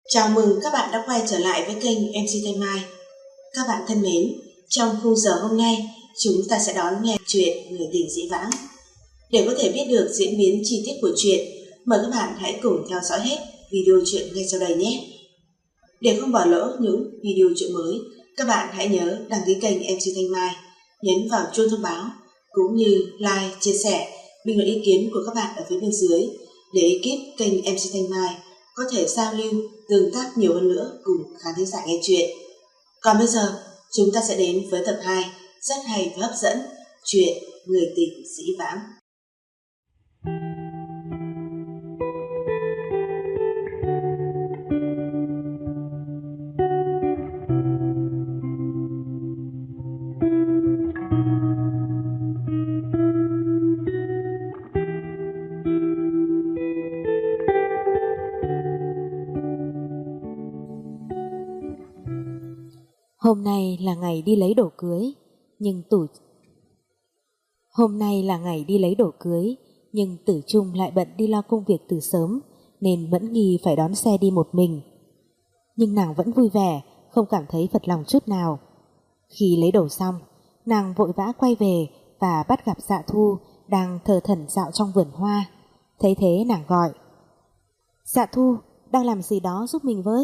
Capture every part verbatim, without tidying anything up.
Chào mừng các bạn đã quay trở lại với kênh em xê Thanh Mai. Các bạn thân mến, trong khung giờ hôm nay, chúng ta sẽ đón nghe chuyện Người tình dĩ vãng. Để có thể biết được diễn biến chi tiết của chuyện, mời các bạn hãy cùng theo dõi hết video chuyện ngay sau đây nhé. Để không bỏ lỡ những video chuyện mới, các bạn hãy nhớ đăng ký kênh em xê Thanh Mai, nhấn vào chuông thông báo, cũng như like, chia sẻ, bình luận ý kiến của các bạn ở phía bên dưới để ekip kênh em xê Thanh Mai có thể giao lưu, tương tác nhiều hơn nữa cùng khán thính giả nghe chuyện. Còn bây giờ, chúng ta sẽ đến với tập hai rất hay và hấp dẫn, chuyện Người tình dĩ vãng. Hôm nay là ngày đi lấy đồ cưới, nhưng Tử Hôm nay là ngày đi lấy đồ cưới, nhưng Tử Trung lại bận đi lo công việc từ sớm, nên Mẫn Nghi phải đón xe đi một mình. Nhưng nàng vẫn vui vẻ, không cảm thấy phật lòng chút nào. Khi lấy đồ xong, nàng vội vã quay về và bắt gặp Dạ Thu đang thờ thẩn dạo trong vườn hoa. Thấy thế nàng gọi: "Dạ Thu, đang làm gì đó giúp mình với."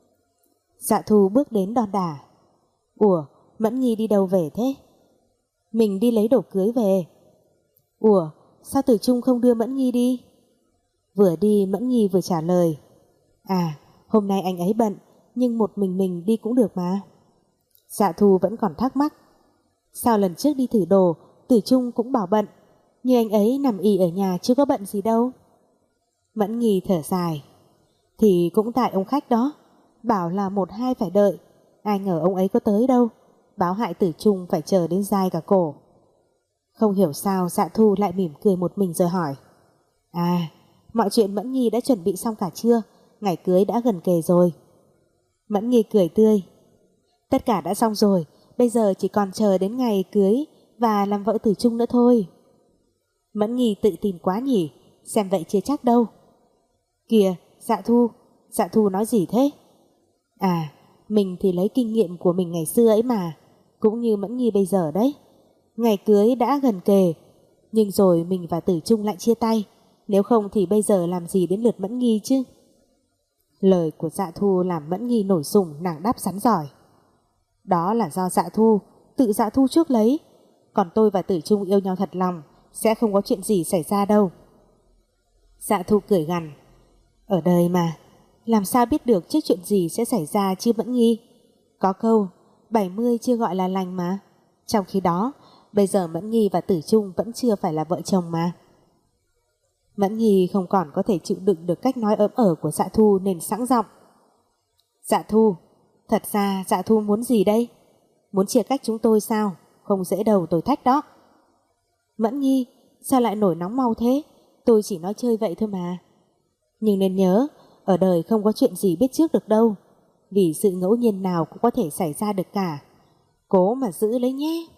Dạ Thu bước đến đon đả: "Ủa, Mẫn Nghi đi đâu về thế?" "Mình đi lấy đồ cưới về." "Ủa, sao Tử Trung không đưa Mẫn Nghi đi?" Vừa đi Mẫn Nghi vừa trả lời: "À, hôm nay anh ấy bận, nhưng một mình mình đi cũng được mà." Dạ Thu vẫn còn thắc mắc: "Sao lần trước đi thử đồ Tử Trung cũng bảo bận, như anh ấy nằm ì ở nhà chứ có bận gì đâu." Mẫn Nghi thở dài: "Thì cũng tại ông khách đó, bảo là một hai phải đợi, ai ngờ ông ấy có tới đâu, báo hại Tử Trung phải chờ đến dai cả cổ." Không hiểu sao Dạ Thu lại mỉm cười một mình rồi hỏi: "À, mọi chuyện Mẫn Nghi đã chuẩn bị xong cả chưa? Ngày cưới đã gần kề rồi." Mẫn Nghi cười tươi: "Tất cả đã xong rồi, bây giờ chỉ còn chờ đến ngày cưới và làm vợ Tử Trung nữa thôi." Mẫn Nghi tự tin quá nhỉ, xem vậy chưa chắc đâu. "Kìa, Dạ Thu, Dạ Thu nói gì thế?" "À, mình thì lấy kinh nghiệm của mình ngày xưa ấy mà, cũng như Mẫn Nghi bây giờ đấy. Ngày cưới đã gần kề, nhưng rồi mình và Tử Trung lại chia tay, nếu không thì bây giờ làm gì đến lượt Mẫn Nghi chứ." Lời của Dạ Thu làm Mẫn Nghi nổi sùng, nàng đáp sắn giỏi: "Đó là do Dạ Thu, tự Dạ Thu trước lấy, còn tôi và Tử Trung yêu nhau thật lòng, sẽ không có chuyện gì xảy ra đâu." Dạ Thu cười gằn: "Ở đời mà, làm sao biết được trước chuyện gì sẽ xảy ra chứ Mẫn Nghi. Có câu bảy mươi chưa gọi là lành mà. Trong khi đó bây giờ Mẫn Nghi và Tử Trung vẫn chưa phải là vợ chồng mà." Mẫn Nghi không còn có thể chịu đựng được cách nói ỡm ở của Dạ Thu nên sẵn giọng: "Dạ Thu, thật ra Dạ Thu muốn gì đây? Muốn chia cách chúng tôi sao? Không dễ đâu tôi thách đó." "Mẫn Nghi, sao lại nổi nóng mau thế? Tôi chỉ nói chơi vậy thôi mà. Nhưng nên nhớ, ở đời không có chuyện gì biết trước được đâu, vì sự ngẫu nhiên nào cũng có thể xảy ra được cả. Cố mà giữ lấy nhé."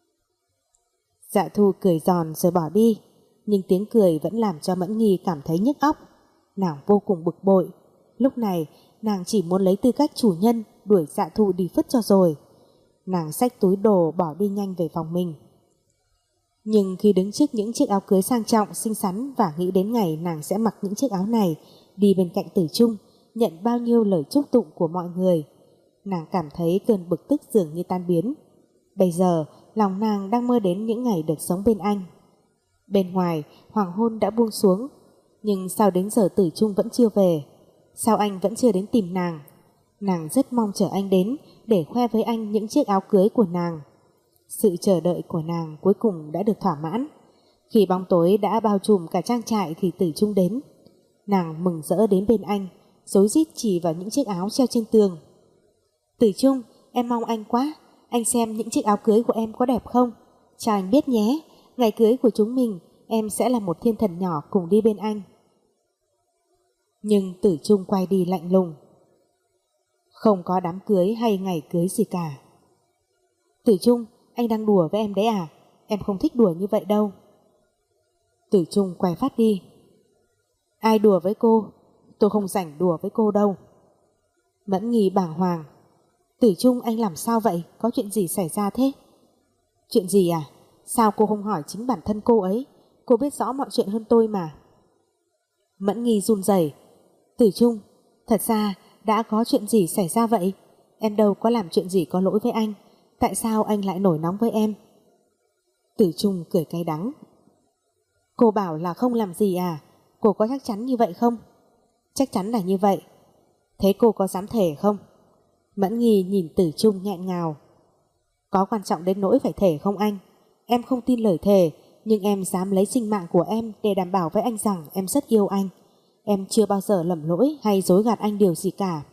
Dạ Thu cười giòn rồi bỏ đi, nhưng tiếng cười vẫn làm cho Mẫn Nghi cảm thấy nhức óc. Nàng vô cùng bực bội. Lúc này nàng chỉ muốn lấy tư cách chủ nhân đuổi Dạ Thu đi phứt cho rồi. Nàng xách túi đồ bỏ đi nhanh về phòng mình. Nhưng khi đứng trước những chiếc áo cưới sang trọng xinh xắn và nghĩ đến ngày nàng sẽ mặc những chiếc áo này đi bên cạnh Tử Trung, nhận bao nhiêu lời chúc tụng của mọi người, nàng cảm thấy cơn bực tức dường như tan biến. Bây giờ lòng nàng đang mơ đến những ngày được sống bên anh. Bên ngoài hoàng hôn đã buông xuống, nhưng sao đến giờ Tử Trung vẫn chưa về? Sao anh vẫn chưa đến tìm nàng? Nàng rất mong chờ anh đến để khoe với anh những chiếc áo cưới của nàng. Sự chờ đợi của nàng cuối cùng đã được thỏa mãn. Khi bóng tối đã bao trùm cả trang trại thì Tử Trung đến. Nàng mừng rỡ đến bên anh, rối rít chỉ vào những chiếc áo treo trên tường. "Tử Trung, em mong anh quá, anh xem những chiếc áo cưới của em có đẹp không? Cho anh biết nhé, ngày cưới của chúng mình em sẽ là một thiên thần nhỏ cùng đi bên anh." Nhưng Tử Trung quay đi lạnh lùng: "Không có đám cưới hay ngày cưới gì cả." "Tử Trung, anh đang đùa với em đấy à? Em không thích đùa như vậy đâu." Tử Trung quay phát đi: "Ai đùa với cô? Tôi không rảnh đùa với cô đâu." Mẫn Nghi bàng hoàng. Tử Trung, anh làm sao vậy? Có chuyện gì xảy ra thế? Chuyện gì à? Sao cô không hỏi chính bản thân cô ấy? Cô biết rõ mọi chuyện hơn tôi mà. Mẫn Nghi run rẩy. Tử Trung, thật ra đã có chuyện gì xảy ra vậy? Em đâu có làm chuyện gì có lỗi với anh. Tại sao anh lại nổi nóng với em? Tử Trung cười cay đắng. Cô bảo là không làm gì à? Cô có chắc chắn như vậy không? Chắc chắn là như vậy. Thế cô có dám thề không? Mẫn Nghi nhìn Tử Trung nghẹn ngào. Có quan trọng đến nỗi phải thề không anh? Em không tin lời thề, nhưng em dám lấy sinh mạng của em để đảm bảo với anh rằng em rất yêu anh. Em chưa bao giờ lầm lỗi hay dối gạt anh điều gì cả.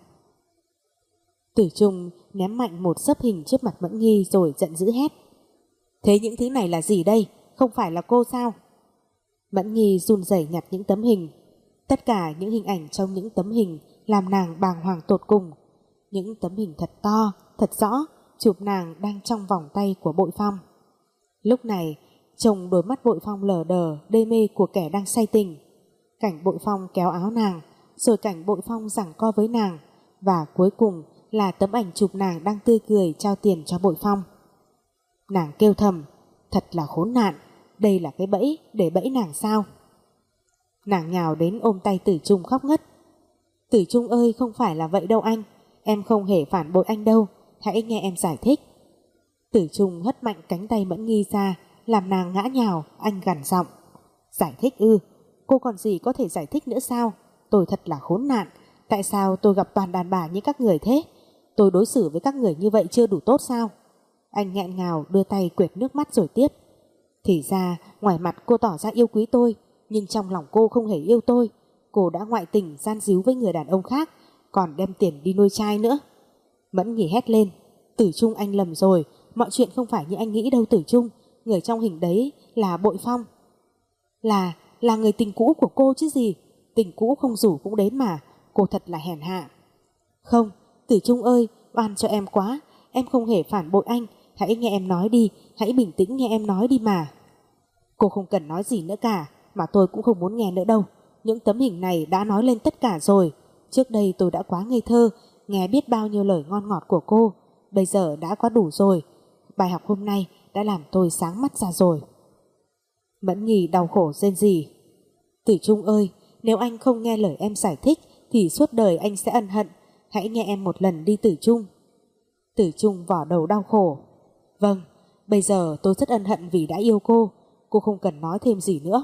Tử Trung ném mạnh một xấp hình trước mặt Mẫn Nghi rồi giận dữ hét. Thế những thứ này là gì đây? Không phải là cô sao? Mẫn Nghi run rẩy nhặt những tấm hình. Tất cả những hình ảnh trong những tấm hình làm nàng bàng hoàng tột cùng. Những tấm hình thật to, thật rõ, chụp nàng đang trong vòng tay của Bội Phong. Lúc này, trông đôi mắt Bội Phong lờ đờ, đê mê của kẻ đang say tình. Cảnh Bội Phong kéo áo nàng, rồi cảnh Bội Phong giằng co với nàng, và cuối cùng là tấm ảnh chụp nàng đang tươi cười trao tiền cho Bội Phong. Nàng kêu thầm, thật là khốn nạn, đây là cái bẫy để bẫy nàng sao? Nàng nhào đến ôm tay Tử Trung khóc ngất. Tử Trung ơi, không phải là vậy đâu anh, em không hề phản bội anh đâu, hãy nghe em giải thích. Tử Trung hất mạnh cánh tay Mẫn Nghi ra, làm nàng ngã nhào. Anh gằn giọng. Giải thích ư? Cô còn gì có thể giải thích nữa sao? Tôi thật là khốn nạn. Tại sao tôi gặp toàn đàn bà như các người thế? Tôi đối xử với các người như vậy chưa đủ tốt sao? Anh nghẹn ngào đưa tay quệt nước mắt rồi tiếp. Thì ra ngoài mặt cô tỏ ra yêu quý tôi, nhưng trong lòng cô không hề yêu tôi. Cô đã ngoại tình gian díu với người đàn ông khác, còn đem tiền đi nuôi trai nữa. Mẫn Nghi hét lên. Tử Trung, anh lầm rồi, mọi chuyện không phải như anh nghĩ đâu Tử Trung. Người trong hình đấy là Bội Phong. Là, là người tình cũ của cô chứ gì. Tình cũ không rủ cũng đến mà. Cô thật là hèn hạ. Không, Tử Trung ơi, oan cho em quá. Em không hề phản bội anh. Hãy nghe em nói đi, hãy bình tĩnh nghe em nói đi mà. Cô không cần nói gì nữa cả, mà tôi cũng không muốn nghe nữa đâu. Những tấm hình này đã nói lên tất cả rồi. Trước đây tôi đã quá ngây thơ, nghe biết bao nhiêu lời ngon ngọt của cô. Bây giờ đã quá đủ rồi. Bài học hôm nay đã làm tôi sáng mắt ra rồi. Mẫn Nghi đau khổ rên rỉ. Tử Trung ơi, nếu anh không nghe lời em giải thích thì suốt đời anh sẽ ân hận. Hãy nghe em một lần đi Tử Trung. Tử Trung vỏ đầu đau khổ. Vâng, bây giờ tôi rất ân hận vì đã yêu cô. Cô không cần nói thêm gì nữa.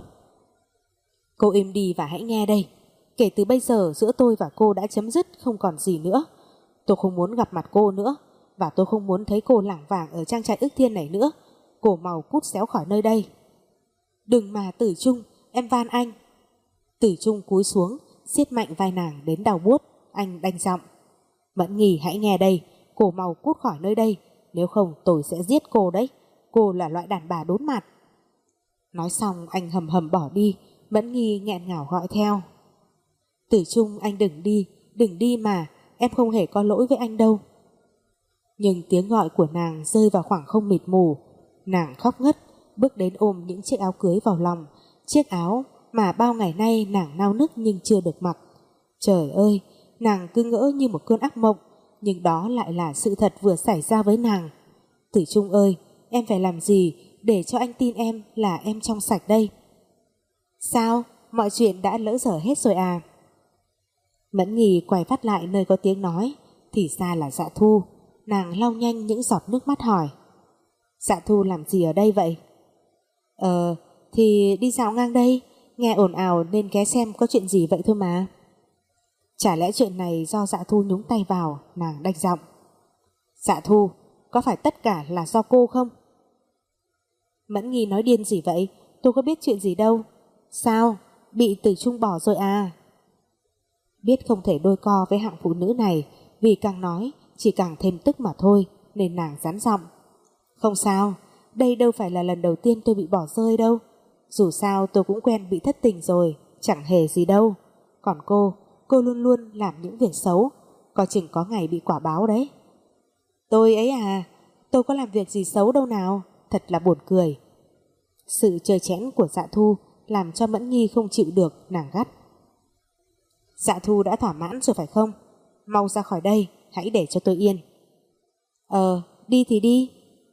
Cô im đi và hãy nghe đây. Kể từ bây giờ giữa tôi và cô đã chấm dứt, không còn gì nữa. Tôi không muốn gặp mặt cô nữa, và tôi không muốn thấy cô lảng vảng ở trang trại Ức Thiên này nữa. Cô mau cút xéo khỏi nơi đây. Đừng mà Tử Trung, em van anh. Tử Trung cúi xuống, siết mạnh vai nàng đến đau buốt. Anh đanh giọng. Mẫn Nghi hãy nghe đây, cô mau cút khỏi nơi đây, nếu không tôi sẽ giết cô đấy. Cô là loại đàn bà đốn mặt. Nói xong anh hầm hầm bỏ đi. Mẫn Nghi nghẹn ngào gọi theo. Tử Trung, anh đừng đi, đừng đi mà, em không hề có lỗi với anh đâu. Nhưng tiếng gọi của nàng rơi vào khoảng không mịt mù. Nàng khóc ngất, bước đến ôm những chiếc áo cưới vào lòng. Chiếc áo mà bao ngày nay nàng nao nức nhưng chưa được mặc. Trời ơi, nàng cứ ngỡ như một cơn ác mộng, nhưng đó lại là sự thật vừa xảy ra với nàng. Tử Trung ơi, em phải làm gì để cho anh tin em là em trong sạch đây? Sao? Mọi chuyện đã lỡ dở hết rồi à? Mẫn Nghi quay phát lại nơi có tiếng nói. Thì ra là Dạ Thu. Nàng lau nhanh những giọt nước mắt hỏi. Dạ Thu làm gì ở đây vậy? Ờ, thì đi dạo ngang đây, nghe ồn ào nên ghé xem có chuyện gì vậy thôi mà. Chả lẽ chuyện này do Dạ Thu nhúng tay vào? Nàng đanh giọng. Dạ Thu, có phải tất cả là do cô không? Mẫn Nghi nói điên gì vậy? Tôi có biết chuyện gì đâu. Sao? Bị Tử Trung bỏ rồi à? Biết không thể đôi co với hạng phụ nữ này, vì càng nói chỉ càng thêm tức mà thôi, nên nàng rắn giọng. Không sao, đây đâu phải là lần đầu tiên tôi bị bỏ rơi đâu. Dù sao tôi cũng quen bị thất tình rồi, chẳng hề gì đâu. Còn cô, cô luôn luôn làm những việc xấu, có chừng có ngày bị quả báo đấy. Tôi ấy à, tôi có làm việc gì xấu đâu nào, thật là buồn cười. Sự trơ chẽn của Dạ Thu làm cho Mẫn Nghi không chịu được, nàng gắt. Dạ Thu đã thỏa mãn rồi phải không? mau ra khỏi đây, hãy để cho tôi yên. Ờ, đi thì đi.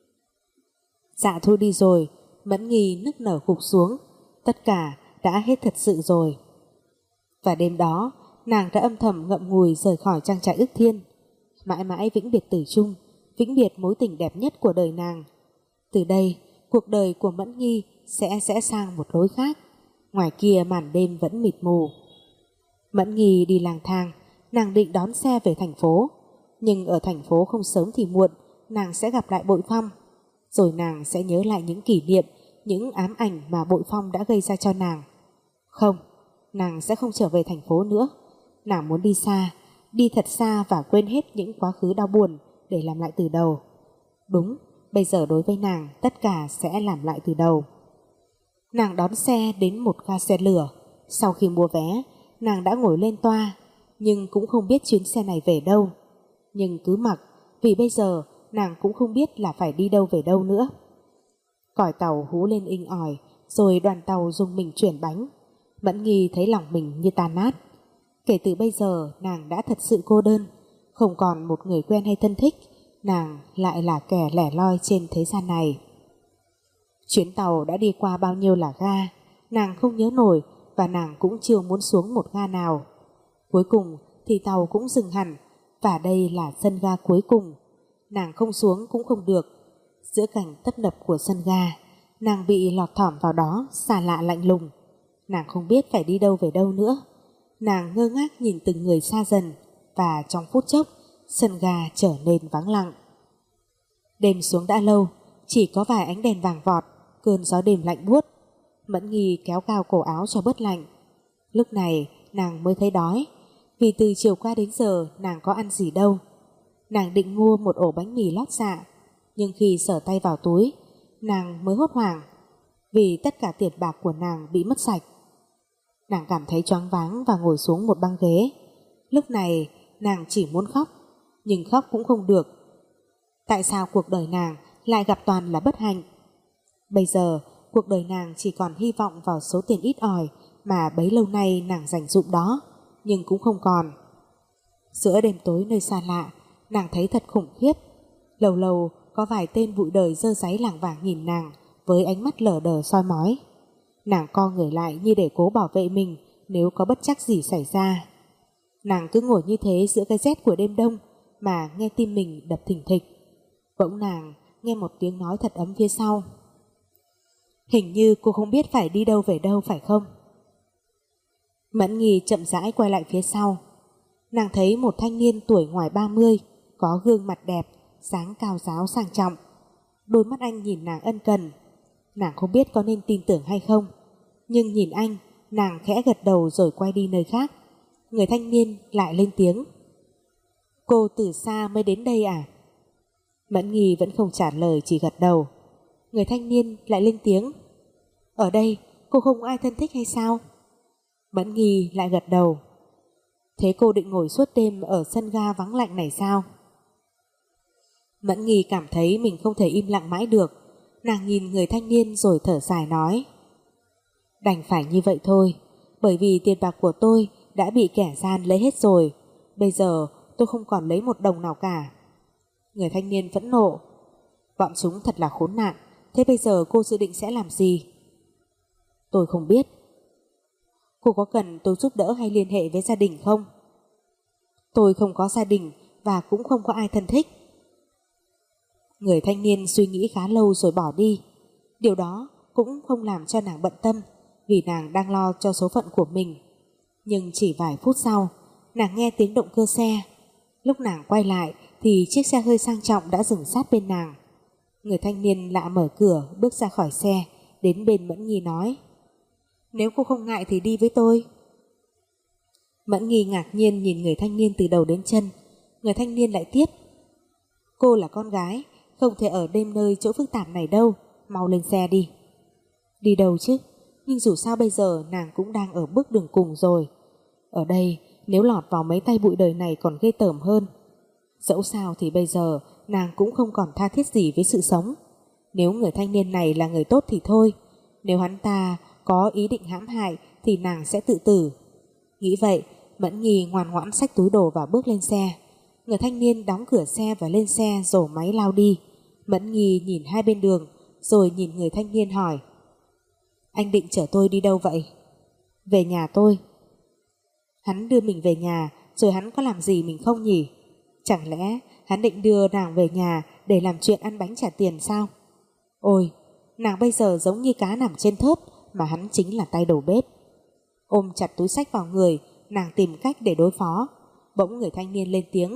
Dạ Thu đi rồi, Mẫn Nghi nức nở gục xuống, tất cả đã hết thật sự rồi. Và đêm đó, nàng đã âm thầm ngậm ngùi rời khỏi trang trại Ức Thiên, mãi mãi vĩnh biệt Tử Trung, vĩnh biệt mối tình đẹp nhất của đời nàng. Từ đây, cuộc đời của Mẫn Nghi sẽ sẽ sang một lối khác. Ngoài kia màn đêm vẫn mịt mù. Mẫn Nghi đi lang thang, nàng định đón xe về thành phố, nhưng ở thành phố không sớm thì muộn, nàng sẽ gặp lại Bội Phong. Rồi nàng sẽ nhớ lại những kỷ niệm, những ám ảnh mà Bội Phong đã gây ra cho nàng. Không, nàng sẽ không trở về thành phố nữa. Nàng muốn đi xa, đi thật xa và quên hết những quá khứ đau buồn để làm lại từ đầu. Đúng, bây giờ đối với nàng tất cả sẽ làm lại từ đầu. Nàng đón xe đến một ga xe lửa. Sau khi mua vé, nàng đã ngồi lên toa, nhưng cũng không biết chuyến xe này về đâu. Nhưng cứ mặc, vì bây giờ nàng cũng không biết là phải đi đâu về đâu nữa. Còi tàu hú lên inh ỏi, rồi đoàn tàu dùng mình chuyển bánh. Mẫn Nghi thấy lòng mình như tan nát. Kể từ bây giờ nàng đã thật sự cô đơn, không còn một người quen hay thân thích, nàng lại là kẻ lẻ loi trên thế gian này. Chuyến tàu đã đi qua bao nhiêu là ga, nàng không nhớ nổi, và nàng cũng chưa muốn xuống một ga nào. Cuối cùng thì tàu cũng dừng hẳn, và đây là sân ga cuối cùng. Nàng không xuống cũng không được. Giữa cảnh tấp nập của sân ga, nàng bị lọt thỏm vào đó, xa lạ lạnh lùng. Nàng không biết phải đi đâu về đâu nữa. Nàng ngơ ngác nhìn từng người xa dần, và trong phút chốc sân ga trở nên vắng lặng. Đêm xuống đã lâu, chỉ có vài ánh đèn vàng vọt, cơn gió đêm lạnh buốt. Mẫn Nghi kéo cao cổ áo cho bớt lạnh. Lúc này nàng mới thấy đói, vì từ chiều qua đến giờ nàng có ăn gì đâu. Nàng định mua một ổ bánh mì lót dạ, nhưng khi sờ tay vào túi, nàng mới hốt hoảng, vì tất cả tiền bạc của nàng bị mất sạch. Nàng cảm thấy choáng váng và ngồi xuống một băng ghế. Lúc này nàng chỉ muốn khóc, nhưng khóc cũng không được. Tại sao cuộc đời nàng lại gặp toàn là bất hạnh? Bây giờ cuộc đời nàng chỉ còn hy vọng vào số tiền ít ỏi mà bấy lâu nay nàng dành dụm đó, nhưng cũng không còn. Giữa đêm tối nơi xa lạ, nàng thấy thật khủng khiếp. Lâu lâu có vài tên bụi đời dơ dáy lảng vảng nhìn nàng với ánh mắt lờ đờ soi mói. Nàng co người lại như để cố bảo vệ mình nếu có bất trắc gì xảy ra. Nàng cứ ngồi như thế giữa cái rét của đêm đông mà nghe tim mình đập thình thịch. Bỗng nàng nghe một tiếng nói thật ấm phía sau. Hình như cô không biết phải đi đâu về đâu phải không? Mẫn Nghi chậm rãi quay lại phía sau. Nàng thấy một thanh niên tuổi ngoài ba mươi, có gương mặt đẹp, dáng cao ráo sang trọng. Đôi mắt anh nhìn nàng ân cần. Nàng không biết có nên tin tưởng hay không, nhưng nhìn anh, nàng khẽ gật đầu rồi quay đi nơi khác. Người thanh niên lại lên tiếng. Cô từ xa mới đến đây à? Mẫn Nghi vẫn không trả lời, chỉ gật đầu. Người thanh niên lại lên tiếng. Ở đây cô không có ai thân thích hay sao? Mẫn Nghi lại gật đầu. Thế cô định ngồi suốt đêm ở sân ga vắng lạnh này sao? Mẫn Nghi cảm thấy mình không thể im lặng mãi được. Nàng nhìn người thanh niên rồi thở dài nói. Đành phải như vậy thôi, bởi vì tiền bạc của tôi đã bị kẻ gian lấy hết rồi. Bây giờ tôi không còn lấy một đồng nào cả. Người thanh niên phẫn nộ. Bọn chúng thật là khốn nạn. Thế bây giờ cô dự định sẽ làm gì? Tôi không biết. Cô có cần tôi giúp đỡ hay liên hệ với gia đình không? Tôi không có gia đình và cũng không có ai thân thích. Người thanh niên suy nghĩ khá lâu rồi bỏ đi. Điều đó cũng không làm cho nàng bận tâm, vì nàng đang lo cho số phận của mình. Nhưng chỉ vài phút sau, nàng nghe tiếng động cơ xe. Lúc nàng quay lại thì chiếc xe hơi sang trọng đã dừng sát bên nàng. Người thanh niên lạ mở cửa bước ra khỏi xe, đến bên Mẫn Nghi nói. Nếu cô không ngại thì đi với tôi. Mẫn Nghi ngạc nhiên nhìn người thanh niên từ đầu đến chân. Người thanh niên lại tiếp. Cô là con gái, không thể ở đêm nơi chỗ phức tạp này đâu, mau lên xe đi. Đi đâu chứ? Nhưng dù sao bây giờ nàng cũng đang ở bước đường cùng rồi. Ở đây nếu lọt vào mấy tay bụi đời này còn ghê tởm hơn. Dẫu sao thì bây giờ nàng cũng không còn tha thiết gì với sự sống. Nếu người thanh niên này là người tốt thì thôi, nếu hắn ta có ý định hãm hại thì nàng sẽ tự tử. Nghĩ vậy, Mẫn Nghi ngoan ngoãn xách túi đồ và bước lên xe. Người thanh niên đóng cửa xe và lên xe rổ máy lao đi. Mẫn Nghi nhìn hai bên đường rồi nhìn người thanh niên hỏi: Anh định chở tôi đi đâu vậy? Về nhà tôi. Hắn đưa mình về nhà rồi hắn có làm gì mình không nhỉ? Chẳng lẽ hắn định đưa nàng về nhà để làm chuyện ăn bánh trả tiền sao? Ôi, nàng bây giờ giống như cá nằm trên thớt mà hắn chính là tay đầu bếp. Ôm chặt túi xách vào người, nàng tìm cách để đối phó. Bỗng người thanh niên lên tiếng: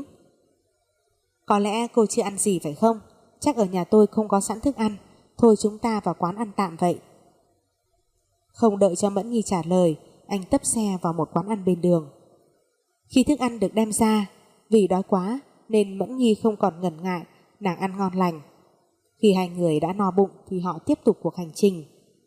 Có lẽ cô chưa ăn gì phải không? Chắc ở nhà tôi không có sẵn thức ăn. Thôi chúng ta vào quán ăn tạm vậy. Không đợi cho Mẫn Nghi trả lời, anh tấp xe vào một quán ăn bên đường. Khi thức ăn được đem ra, vì đói quá nên Mẫn Nghi không còn ngần ngại, nàng ăn ngon lành. Khi hai người đã no bụng thì họ tiếp tục cuộc hành trình.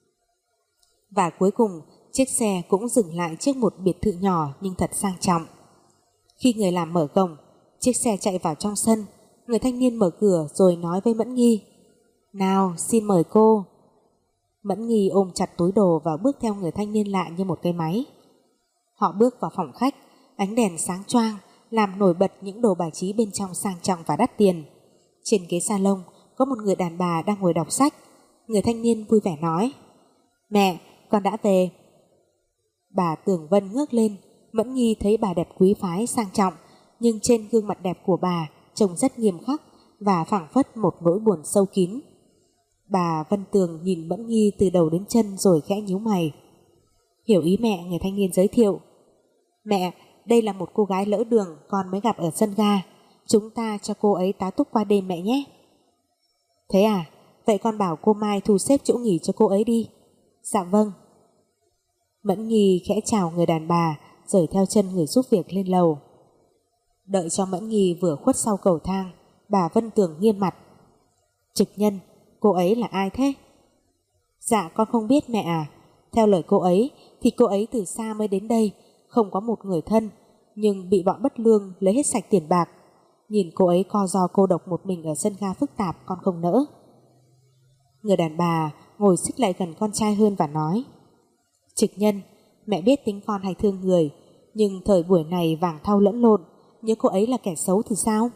Và cuối cùng chiếc xe cũng dừng lại trước một biệt thự nhỏ nhưng thật sang trọng. Khi người làm mở cổng, chiếc xe chạy vào trong sân. Người thanh niên mở cửa rồi nói với Mẫn Nghi: Nào, xin mời cô. Mẫn Nghi ôm chặt túi đồ và bước theo người thanh niên lạ như một cái máy. Họ bước vào phòng khách, ánh đèn sáng choang làm nổi bật những đồ bài trí bên trong sang trọng và đắt tiền. Trên ghế salon có một người đàn bà đang ngồi đọc sách. Người thanh niên vui vẻ nói: Mẹ, con đã về. Bà Tường Vân ngước lên. Mẫn Nghi thấy bà đẹp quý phái sang trọng, nhưng trên gương mặt đẹp của bà trông rất nghiêm khắc và phảng phất một nỗi buồn sâu kín. Bà Vân Tường nhìn Mẫn Nghi từ đầu đến chân rồi khẽ nhíu mày. Hiểu ý mẹ, người thanh niên giới thiệu: Mẹ, đây là một cô gái lỡ đường con mới gặp ở sân ga. Chúng ta cho cô ấy tá túc qua đêm mẹ nhé. Thế à, vậy con bảo cô Mai thu xếp chỗ nghỉ cho cô ấy đi. Dạ vâng. Mẫn Nghi khẽ chào người đàn bà rồi theo chân người giúp việc lên lầu. Đợi cho Mẫn Nghi vừa khuất sau cầu thang, bà Vân Tường nghiêm mặt: Trực Nhân, cô ấy là ai thế? Dạ con không biết mẹ à. Theo lời cô ấy thì cô ấy từ xa mới đến đây, không có một người thân, nhưng bị bọn bất lương lấy hết sạch tiền bạc. Nhìn cô ấy co ro cô độc một mình ở sân ga phức tạp, con không nỡ. Người đàn bà ngồi xích lại gần con trai hơn và nói: Trực Nhân, mẹ biết tính con hay thương người, nhưng thời buổi này vàng thau lẫn lộn, nhớ cô ấy là kẻ xấu thì sao?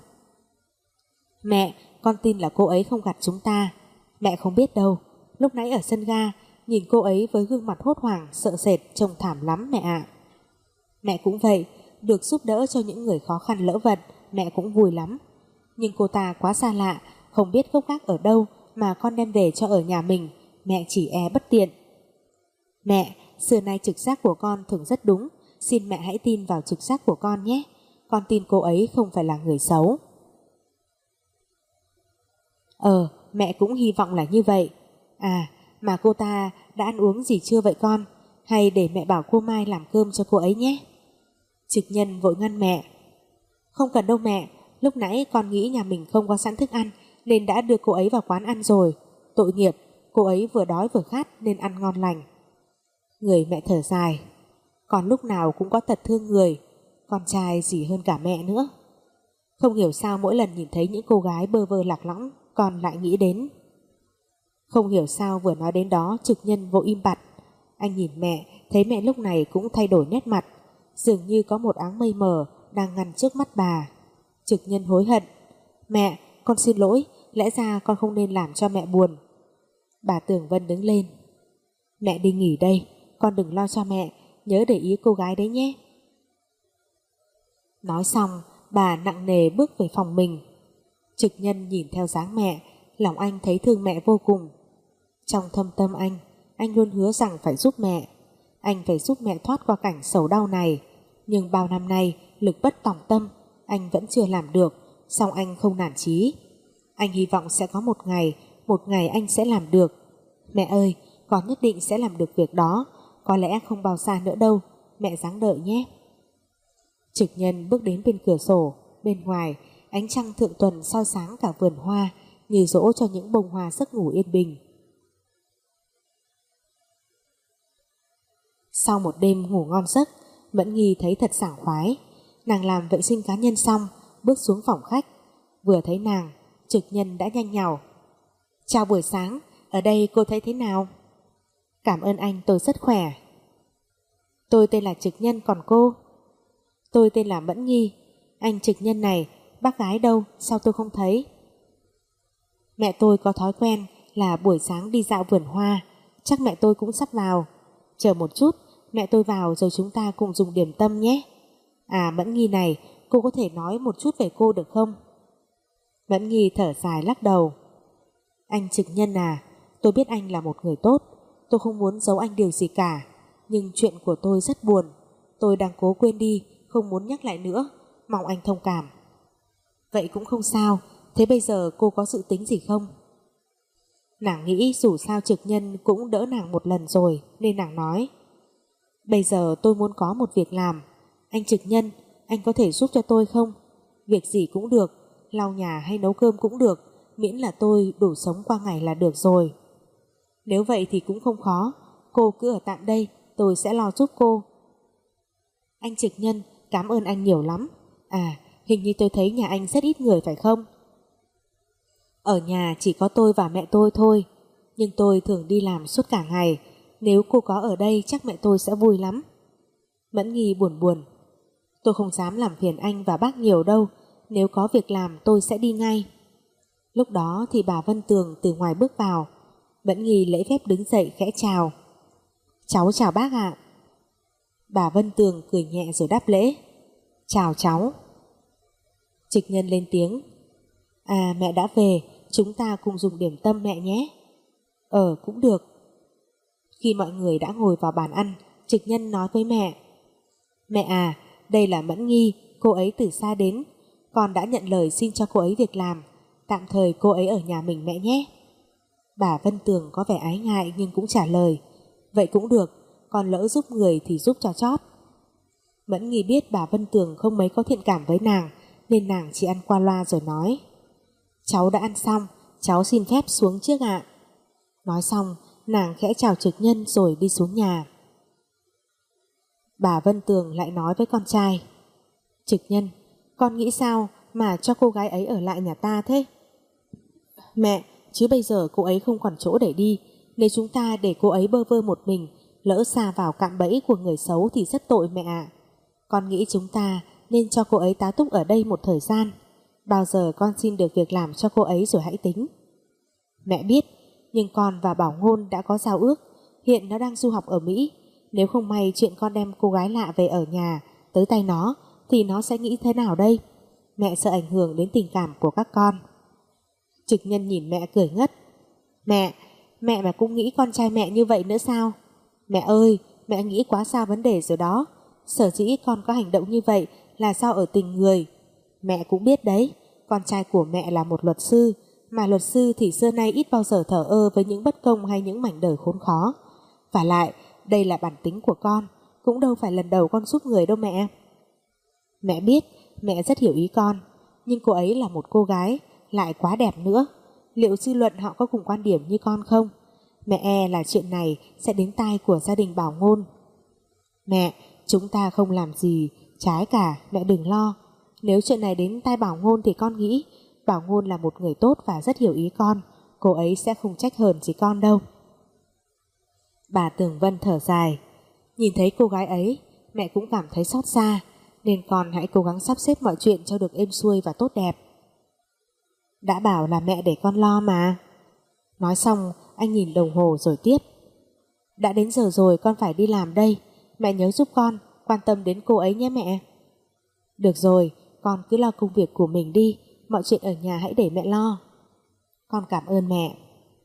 Mẹ, con tin là cô ấy không gạt chúng ta. Mẹ không biết đâu, lúc nãy ở sân ga nhìn cô ấy với gương mặt hốt hoảng, sợ sệt, trông thảm lắm mẹ ạ. Mẹ cũng vậy, được giúp đỡ cho những người khó khăn lỡ vật, mẹ cũng vui lắm. Nhưng cô ta quá xa lạ, không biết gốc gác ở đâu mà con đem về cho ở nhà mình, mẹ chỉ e bất tiện. Mẹ, xưa nay trực giác của con thường rất đúng, xin mẹ hãy tin vào trực giác của con nhé. Con tin cô ấy không phải là người xấu. Ờ, mẹ cũng hy vọng là như vậy. À, mà cô ta đã ăn uống gì chưa vậy con? Hay để mẹ bảo cô Mai làm cơm cho cô ấy nhé. Trực Nhân vội ngăn mẹ: Không cần đâu mẹ, lúc nãy con nghĩ nhà mình không có sẵn thức ăn nên đã đưa cô ấy vào quán ăn rồi. Tội nghiệp, cô ấy vừa đói vừa khát nên ăn ngon lành. Người mẹ thở dài: Con lúc nào cũng có tật thương người, con trai gì hơn cả mẹ nữa. Không hiểu sao mỗi lần nhìn thấy những cô gái bơ vơ lạc lõng, con lại nghĩ đến. Không hiểu sao vừa nói đến đó Trực Nhân vội im bặt. Anh nhìn mẹ, thấy mẹ lúc này cũng thay đổi nét mặt, dường như có một áng mây mờ đang ngăn trước mắt bà. Trực Nhân hối hận: Mẹ, con xin lỗi, lẽ ra con không nên làm cho mẹ buồn. Bà Tường Vân đứng lên: Mẹ đi nghỉ đây, con đừng lo cho mẹ, nhớ để ý cô gái đấy nhé. Nói xong, bà nặng nề bước về phòng mình. Trực Nhân nhìn theo dáng mẹ, lòng anh thấy thương mẹ vô cùng. Trong thâm tâm anh, anh luôn hứa rằng phải giúp mẹ. Anh phải giúp mẹ thoát qua cảnh sầu đau này. Nhưng bao năm nay, lực bất tòng tâm, anh vẫn chưa làm được, song anh không nản chí. Anh hy vọng sẽ có một ngày, một ngày anh sẽ làm được. Mẹ ơi, con nhất định sẽ làm được việc đó, có lẽ không bao xa nữa đâu, mẹ ráng đợi nhé. Trực Nhân bước đến bên cửa sổ, bên ngoài ánh trăng thượng tuần soi sáng cả vườn hoa, như dỗ cho những bông hoa giấc ngủ yên bình. Sau một đêm ngủ ngon giấc, Mẫn Nghi thấy thật sảng khoái. Nàng làm vệ sinh cá nhân xong, bước xuống phòng khách. Vừa thấy nàng, Trực Nhân đã nhanh nhảu: Chào buổi sáng, ở đây cô thấy thế nào? Cảm ơn anh, tôi rất khỏe. Tôi tên là Trực Nhân, còn cô? Tôi tên là Mẫn Nghi. Anh trực nhân này, bác gái đâu, sao tôi không thấy? Mẹ tôi có thói quen là buổi sáng đi dạo vườn hoa, chắc mẹ tôi cũng sắp vào. Chờ một chút, mẹ tôi vào rồi chúng ta cùng dùng điểm tâm nhé. À Mẫn Nghi này, cô có thể nói một chút về cô được không? Mẫn Nghi thở dài lắc đầu. Anh trực nhân à, tôi biết anh là một người tốt, tôi không muốn giấu anh điều gì cả, nhưng chuyện của tôi rất buồn. Tôi đang cố quên đi, không muốn nhắc lại nữa, mong anh thông cảm. Vậy cũng không sao, thế bây giờ cô có dự tính gì không? Nàng nghĩ dù sao trực nhân cũng đỡ nàng một lần rồi, nên nàng nói: Bây giờ tôi muốn có một việc làm. Anh trực nhân, anh có thể giúp cho tôi không? Việc gì cũng được, lau nhà hay nấu cơm cũng được, miễn là tôi đủ sống qua ngày là được rồi. Nếu vậy thì cũng không khó, cô cứ ở tạm đây, tôi sẽ lo giúp cô. Anh trực nhân, cảm ơn anh nhiều lắm. À, hình như tôi thấy nhà anh rất ít người phải không? Ở nhà chỉ có tôi và mẹ tôi thôi, nhưng tôi thường đi làm suốt cả ngày. Nếu cô có ở đây chắc mẹ tôi sẽ vui lắm. Mẫn Nghi buồn buồn. Tôi không dám làm phiền anh và bác nhiều đâu, nếu có việc làm tôi sẽ đi ngay. Lúc đó thì bà Vân Tường từ ngoài bước vào. Mẫn Nghi lễ phép đứng dậy khẽ chào. Cháu chào bác ạ. Bà Vân Tường cười nhẹ rồi đáp lễ. Chào cháu. Trực nhân lên tiếng. À mẹ đã về, chúng ta cùng dùng điểm tâm mẹ nhé. Ờ cũng được. Khi mọi người đã ngồi vào bàn ăn, trực nhân nói với mẹ. Mẹ à, đây là Mẫn Nghi, cô ấy từ xa đến. Con đã nhận lời xin cho cô ấy việc làm, tạm thời cô ấy ở nhà mình mẹ nhé. Bà Vân Tường có vẻ ái ngại nhưng cũng trả lời. Vậy cũng được, con lỡ giúp người thì giúp cho chót. Mẫn Nghi biết bà Vân Tường không mấy có thiện cảm với nàng, nên nàng chỉ ăn qua loa rồi nói. Cháu đã ăn xong, cháu xin phép xuống trước ạ. Nói xong, nàng khẽ chào trực nhân rồi đi xuống nhà. Bà Vân Tường lại nói với con trai. Trực nhân, con nghĩ sao mà cho cô gái ấy ở lại nhà ta thế? Mẹ, chứ bây giờ cô ấy không còn chỗ để đi, nếu chúng ta để cô ấy bơ vơ một mình, lỡ xa vào cạm bẫy của người xấu thì rất tội mẹ ạ. Con nghĩ chúng ta nên cho cô ấy tá túc ở đây một thời gian. Bao giờ con xin được việc làm cho cô ấy rồi hãy tính. Mẹ biết, nhưng con và Bảo Ngôn đã có giao ước. Hiện nó đang du học ở Mỹ. Nếu không may chuyện con đem cô gái lạ về ở nhà tới tay nó, thì nó sẽ nghĩ thế nào đây? Mẹ sợ ảnh hưởng đến tình cảm của các con. Trực nhân nhìn mẹ cười ngất. Mẹ, mẹ mà cũng nghĩ con trai mẹ như vậy nữa sao? Mẹ ơi, mẹ nghĩ quá xa vấn đề rồi đó. Sở dĩ con có hành động như vậy là do ở tình người. Mẹ cũng biết đấy, con trai của mẹ là một luật sư, mà luật sư thì xưa nay ít bao giờ thờ ơ với những bất công hay những mảnh đời khốn khó. Và lại, đây là bản tính của con, cũng đâu phải lần đầu con giúp người đâu mẹ. Mẹ biết, mẹ rất hiểu ý con, nhưng cô ấy là một cô gái, lại quá đẹp nữa. Liệu dư luận họ có cùng quan điểm như con không? Mẹ e là chuyện này sẽ đến tai của gia đình Bảo Ngôn. Mẹ, chúng ta không làm gì trái cả, mẹ đừng lo. Nếu chuyện này đến tai Bảo Ngôn thì con nghĩ Bảo Ngôn là một người tốt và rất hiểu ý con, cô ấy sẽ không trách hờn gì con đâu. Bà Tường Vân thở dài. Nhìn thấy cô gái ấy, mẹ cũng cảm thấy xót xa, nên con hãy cố gắng sắp xếp mọi chuyện cho được êm xuôi và tốt đẹp. Đã bảo là mẹ để con lo mà. Nói xong, anh nhìn đồng hồ rồi tiếp. Đã đến giờ rồi, con phải đi làm đây. Mẹ nhớ giúp con, quan tâm đến cô ấy nhé mẹ. Được rồi, con cứ lo công việc của mình đi, mọi chuyện ở nhà hãy để mẹ lo. Con cảm ơn mẹ.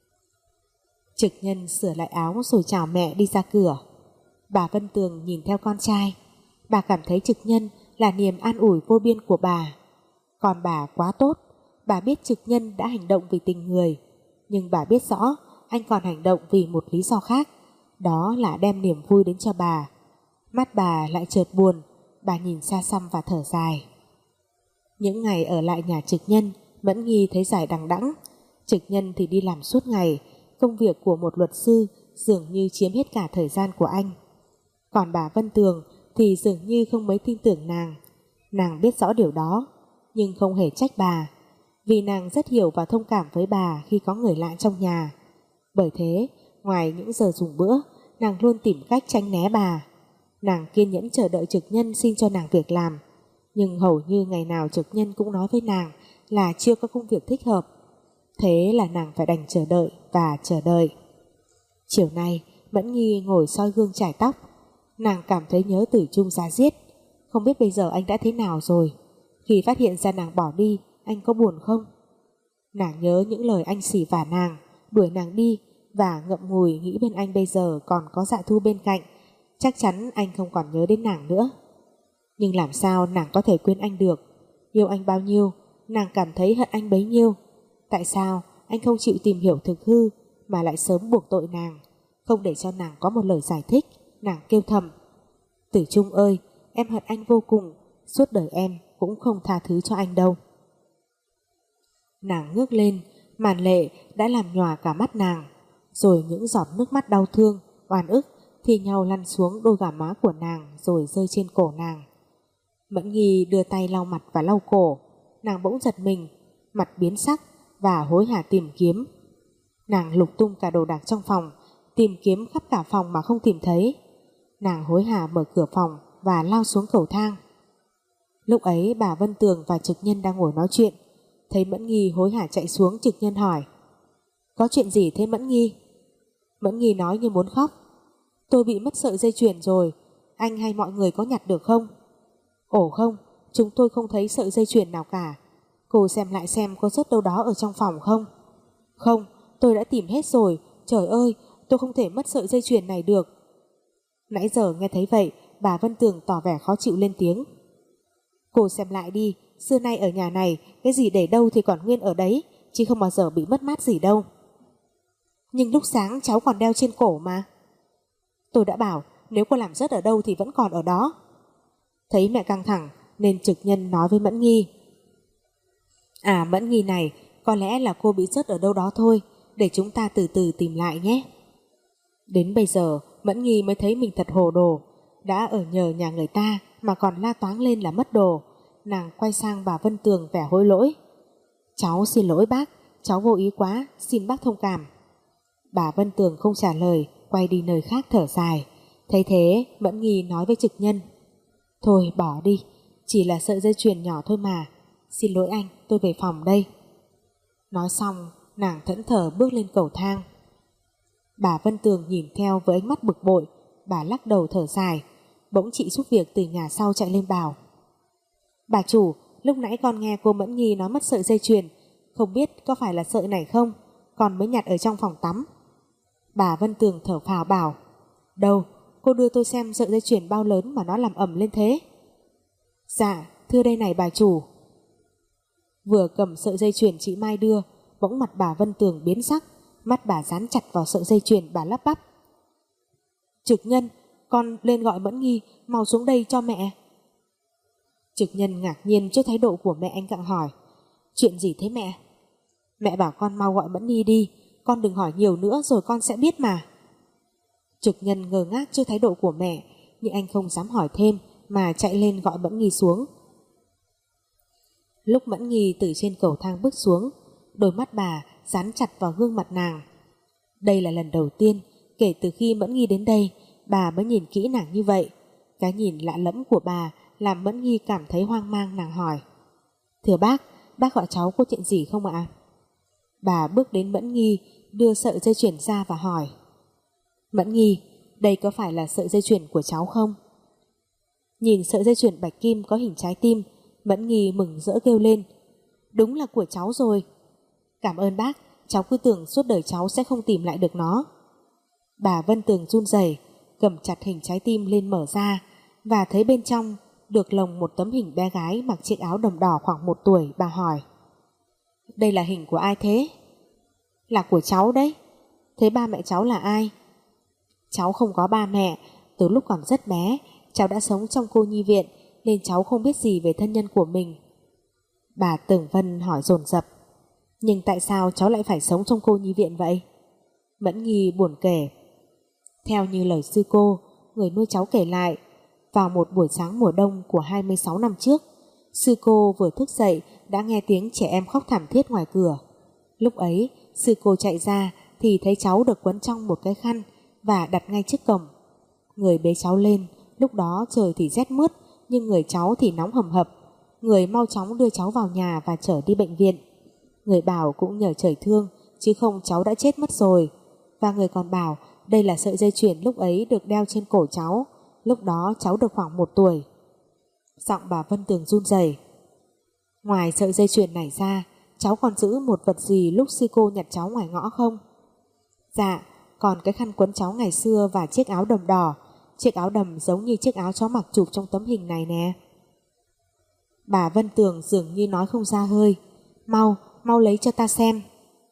Trực nhân sửa lại áo rồi chào mẹ đi ra cửa. Bà Vân Tường nhìn theo con trai. Bà cảm thấy trực nhân là niềm an ủi vô biên của bà. Còn bà quá tốt. Bà biết trực nhân đã hành động vì tình người, nhưng bà biết rõ anh còn hành động vì một lý do khác, đó là đem niềm vui đến cho bà. Mắt bà lại chợt buồn. Bà nhìn xa xăm và thở dài. Những ngày ở lại nhà trực nhân, Mẫn Nghi thấy dài đằng đẵng. Trực nhân thì đi làm suốt ngày, công việc của một luật sư dường như chiếm hết cả thời gian của anh. Còn bà Vân Tường thì dường như không mấy tin tưởng nàng. Nàng biết rõ điều đó, nhưng không hề trách bà, vì nàng rất hiểu và thông cảm với bà khi có người lạ trong nhà. Bởi thế, ngoài những giờ dùng bữa, nàng luôn tìm cách tránh né bà. Nàng kiên nhẫn chờ đợi Trực Nhân xin cho nàng việc làm, nhưng hầu như ngày nào Trực Nhân cũng nói với nàng là chưa có công việc thích hợp. Thế là nàng phải đành chờ đợi và chờ đợi. Chiều nay Mẫn Nghi ngồi soi gương chải tóc. Nàng cảm thấy nhớ Tử Trung ra giết. Không biết bây giờ anh đã thế nào rồi. Khi phát hiện ra nàng bỏ đi, anh có buồn không? Nàng nhớ những lời anh xỉ vả nàng, đuổi nàng đi, và ngậm ngùi nghĩ bên anh bây giờ còn có Dạ Thu bên cạnh, chắc chắn anh không còn nhớ đến nàng nữa. Nhưng làm sao nàng có thể quên anh được? Yêu anh bao nhiêu, nàng cảm thấy hận anh bấy nhiêu. Tại sao anh không chịu tìm hiểu thực hư mà lại sớm buộc tội nàng, không để cho nàng có một lời giải thích? Nàng kêu thầm: Tử Trung ơi, em hận anh vô cùng, suốt đời em cũng không tha thứ cho anh đâu. Nàng ngước lên, màn lệ đã làm nhòa cả mắt nàng, rồi những giọt nước mắt đau thương, oan ức thì nhau lăn xuống đôi gò má của nàng rồi rơi trên cổ nàng. Mẫn Nghi đưa tay lau mặt và lau cổ. Nàng bỗng giật mình, mặt biến sắc và hối hả tìm kiếm. Nàng lục tung cả đồ đạc trong phòng, tìm kiếm khắp cả phòng mà không tìm thấy. Nàng hối hả mở cửa phòng và lao xuống cầu thang. Lúc ấy bà Vân Tường và Trực Nhân đang ngồi nói chuyện. Thấy Mẫn Nghi hối hả chạy xuống, Trực Nhân hỏi: Có chuyện gì thế Mẫn Nghi? Mẫn Nghi nói như muốn khóc: Tôi bị mất sợi dây chuyền rồi, anh hay mọi người có nhặt được không? Ồ không, chúng tôi không thấy sợi dây chuyền nào cả. Cô xem lại xem có rớt đâu đó ở trong phòng không? Không, tôi đã tìm hết rồi. Trời ơi, tôi không thể mất sợi dây chuyền này được. Nãy giờ nghe thấy vậy, bà Vân Tường tỏ vẻ khó chịu lên tiếng: Cô xem lại đi, xưa nay ở nhà này cái gì để đâu thì còn nguyên ở đấy, chứ không bao giờ bị mất mát gì đâu. Nhưng lúc sáng cháu còn đeo trên cổ mà. Tôi đã bảo nếu cô làm rớt ở đâu thì vẫn còn ở đó. Thấy mẹ căng thẳng nên Trực Nhân nói với Mẫn Nghi: À Mẫn Nghi này, có lẽ là cô bị rớt ở đâu đó thôi, để chúng ta từ từ tìm lại nhé. Đến bây giờ Mẫn Nghi mới thấy mình thật hồ đồ. Đã ở nhờ nhà người ta mà còn la toáng lên là mất đồ. Nàng quay sang bà Vân Tường vẻ hối lỗi: Cháu xin lỗi bác, cháu vô ý quá, xin bác thông cảm. Bà Vân Tường không trả lời, quay đi nơi khác thở dài. Thấy thế Mẫn Nghi nói với Trực Nhân: Thôi bỏ đi, chỉ là sợi dây chuyền nhỏ thôi mà. Xin lỗi anh, tôi về phòng đây. Nói xong nàng thẫn thờ bước lên cầu thang. Bà Vân Tường nhìn theo với ánh mắt bực bội. Bà lắc đầu thở dài. Bỗng chị giúp việc từ nhà sau chạy lên bảo: Bà chủ, lúc nãy con nghe cô Mẫn Nghi nói mất sợi dây chuyền, không biết có phải là sợi này không? Con mới nhặt ở trong phòng tắm. Bà Vân Tường thở phào bảo: Đâu, cô đưa tôi xem sợi dây chuyền bao lớn mà nó làm ẩm lên thế. Dạ, thưa đây này bà chủ. Vừa cầm sợi dây chuyền chị Mai đưa, bỗng mặt bà Vân Tường biến sắc, mắt bà dán chặt vào sợi dây chuyền. Bà lắp bắp: Trực Nhân, con lên gọi Mẫn Nghi mau xuống đây cho mẹ. Trực Nhân ngạc nhiên trước thái độ của mẹ, anh gặng hỏi: Chuyện gì thế mẹ? Mẹ bảo con mau gọi Mẫn Nghi đi, con đừng hỏi nhiều nữa rồi con sẽ biết mà. Trực Nhân ngơ ngác trước thái độ của mẹ, nhưng anh không dám hỏi thêm mà chạy lên gọi Mẫn Nghi xuống. Lúc Mẫn Nghi từ trên cầu thang bước xuống, đôi mắt bà dán chặt vào gương mặt nàng. Đây là lần đầu tiên kể từ khi Mẫn Nghi đến đây bà mới nhìn kỹ nàng như vậy. Cái nhìn lạ lẫm của bà làm Mẫn Nghi cảm thấy hoang mang. Nàng hỏi: Thưa bác, bác gọi cháu có chuyện gì không ạ? Bà bước đến Mẫn Nghi, đưa sợi dây chuyền ra và hỏi: Mẫn Nghi, đây có phải là sợi dây chuyền của cháu không? Nhìn sợi dây chuyền bạch kim có hình trái tim, Mẫn Nghi mừng rỡ kêu lên: Đúng là của cháu rồi. Cảm ơn bác, cháu cứ tưởng suốt đời cháu sẽ không tìm lại được nó. Bà Vân Tường run rẩy cầm chặt hình trái tim lên mở ra, và thấy bên trong được lồng một tấm hình bé gái mặc chiếc áo đầm đỏ khoảng một tuổi. Bà hỏi: Đây là hình của ai thế? Là của cháu đấy. Thế ba mẹ cháu là ai? Cháu không có ba mẹ. Từ lúc còn rất bé, cháu đã sống trong cô nhi viện, nên cháu không biết gì về thân nhân của mình. Bà Tường Vân hỏi dồn dập: Nhưng tại sao cháu lại phải sống trong cô nhi viện vậy? Mẫn Nghi buồn kể: Theo như lời sư cô, người nuôi cháu kể lại, vào một buổi sáng mùa đông của hai mươi sáu năm trước, sư cô vừa thức dậy đã nghe tiếng trẻ em khóc thảm thiết ngoài cửa. Lúc ấy, sư cô chạy ra thì thấy cháu được quấn trong một cái khăn và đặt ngay trước cổng. Người bế cháu lên, Lúc đó trời thì rét mướt, nhưng người cháu thì nóng hầm hập. Người mau chóng đưa cháu vào nhà và chở đi bệnh viện. Người bảo cũng nhờ trời thương, chứ không cháu đã chết mất rồi. Và người còn bảo đây là sợi dây chuyền lúc ấy được đeo trên cổ cháu. Lúc đó cháu được khoảng một tuổi. Giọng bà Vân Tường run rẩy. Ngoài sợi dây chuyền này ra, cháu còn giữ một vật gì lúc sư cô nhặt cháu ngoài ngõ không? Dạ, còn cái khăn quấn cháu ngày xưa và chiếc áo đầm đỏ. Chiếc áo đầm giống như chiếc áo cháu mặc chụp trong tấm hình này nè. Bà Vân Tường dường như nói không ra hơi. Mau, mau lấy cho ta xem.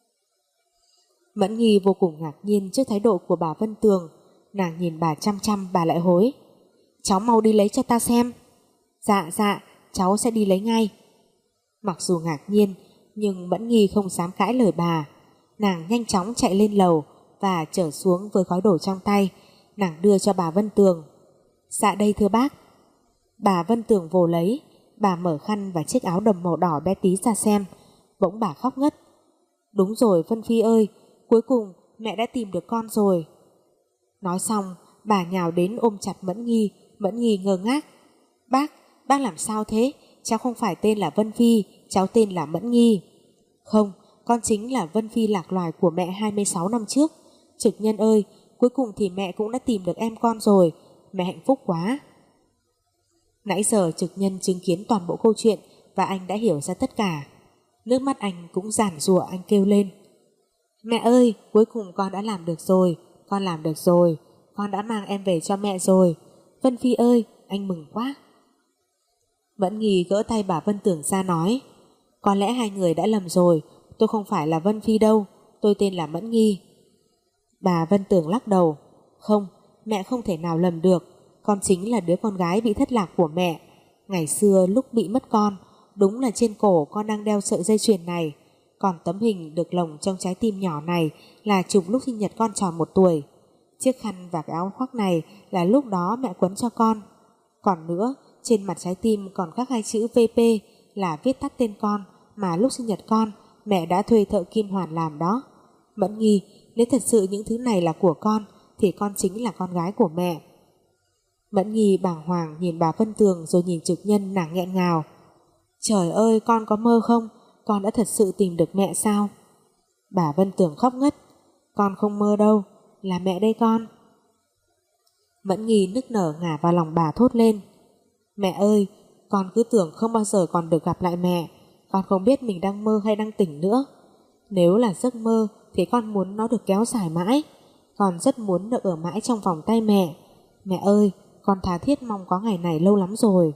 Mẫn Nghi vô cùng ngạc nhiên trước thái độ của bà Vân Tường. Nàng nhìn bà chăm chăm, bà lại hối. Cháu mau đi lấy cho ta xem. Dạ dạ, cháu sẽ đi lấy ngay. Mặc dù ngạc nhiên, nhưng Mẫn Nghi không dám cãi lời bà. Nàng nhanh chóng chạy lên lầu và trở xuống với gói đồ trong tay. Nàng đưa cho bà Vân Tường. Dạ đây thưa bác. Bà Vân Tường vồ lấy. Bà mở khăn và chiếc áo đầm màu đỏ bé tí ra xem. Bỗng bà khóc ngất. Đúng rồi Vân Phi ơi, cuối cùng mẹ đã tìm được con rồi. Nói xong, bà nhào đến ôm chặt Mẫn Nghi. Mẫn Nghi ngơ ngác. Bác, bác làm sao thế? Cháu không phải tên là Vân Phi, cháu tên là Mẫn Nghi. Không, con chính là Vân Phi lạc loài của mẹ hai mươi sáu năm trước. Trực Nhân ơi, cuối cùng thì mẹ cũng đã tìm được em con rồi. Mẹ hạnh phúc quá. Nãy giờ Trực Nhân chứng kiến toàn bộ câu chuyện và anh đã hiểu ra tất cả. Nước mắt anh cũng giản giụa, anh kêu lên. Mẹ ơi, cuối cùng con đã làm được rồi. Con làm được rồi. Con đã mang em về cho mẹ rồi. Vân Phi ơi, anh mừng quá. Mẫn Nghi gỡ tay bà Vân Tường ra nói. Có lẽ hai người đã lầm rồi. Tôi không phải là Vân Phi đâu. Tôi tên là Mẫn Nghi. Bà Vân Tường lắc đầu. Không, mẹ không thể nào lầm được. Con chính là đứa con gái bị thất lạc của mẹ. Ngày xưa lúc bị mất con, đúng là trên cổ con đang đeo sợi dây chuyền này. Còn tấm hình được lồng trong trái tim nhỏ này là chụp lúc sinh nhật con tròn một tuổi. Chiếc khăn và cái áo khoác này là lúc đó mẹ quấn cho con. Còn nữa, trên mặt trái tim còn khắc hai chữ vê pê là viết tắt tên con mà lúc sinh nhật con mẹ đã thuê thợ kim hoàn làm đó. Mẫn Nghi, nếu thật sự những thứ này là của con thì con chính là con gái của mẹ. Mẫn Nghi bàng hoàng nhìn bà Vân Tường rồi nhìn Trực Nhân, nàng nghẹn ngào. Trời ơi, con có mơ không? Con đã thật sự tìm được mẹ sao? Bà Vân Tường khóc ngất. Con không mơ đâu, là mẹ đây con. Mẫn Nghi nức nở ngả vào lòng bà thốt lên. Mẹ ơi, con cứ tưởng không bao giờ còn được gặp lại mẹ. Con không biết mình đang mơ hay đang tỉnh nữa. Nếu là giấc mơ thì con muốn nó được kéo dài mãi. Con rất muốn được ở mãi trong vòng tay mẹ. Mẹ ơi, con tha thiết mong có ngày này lâu lắm rồi.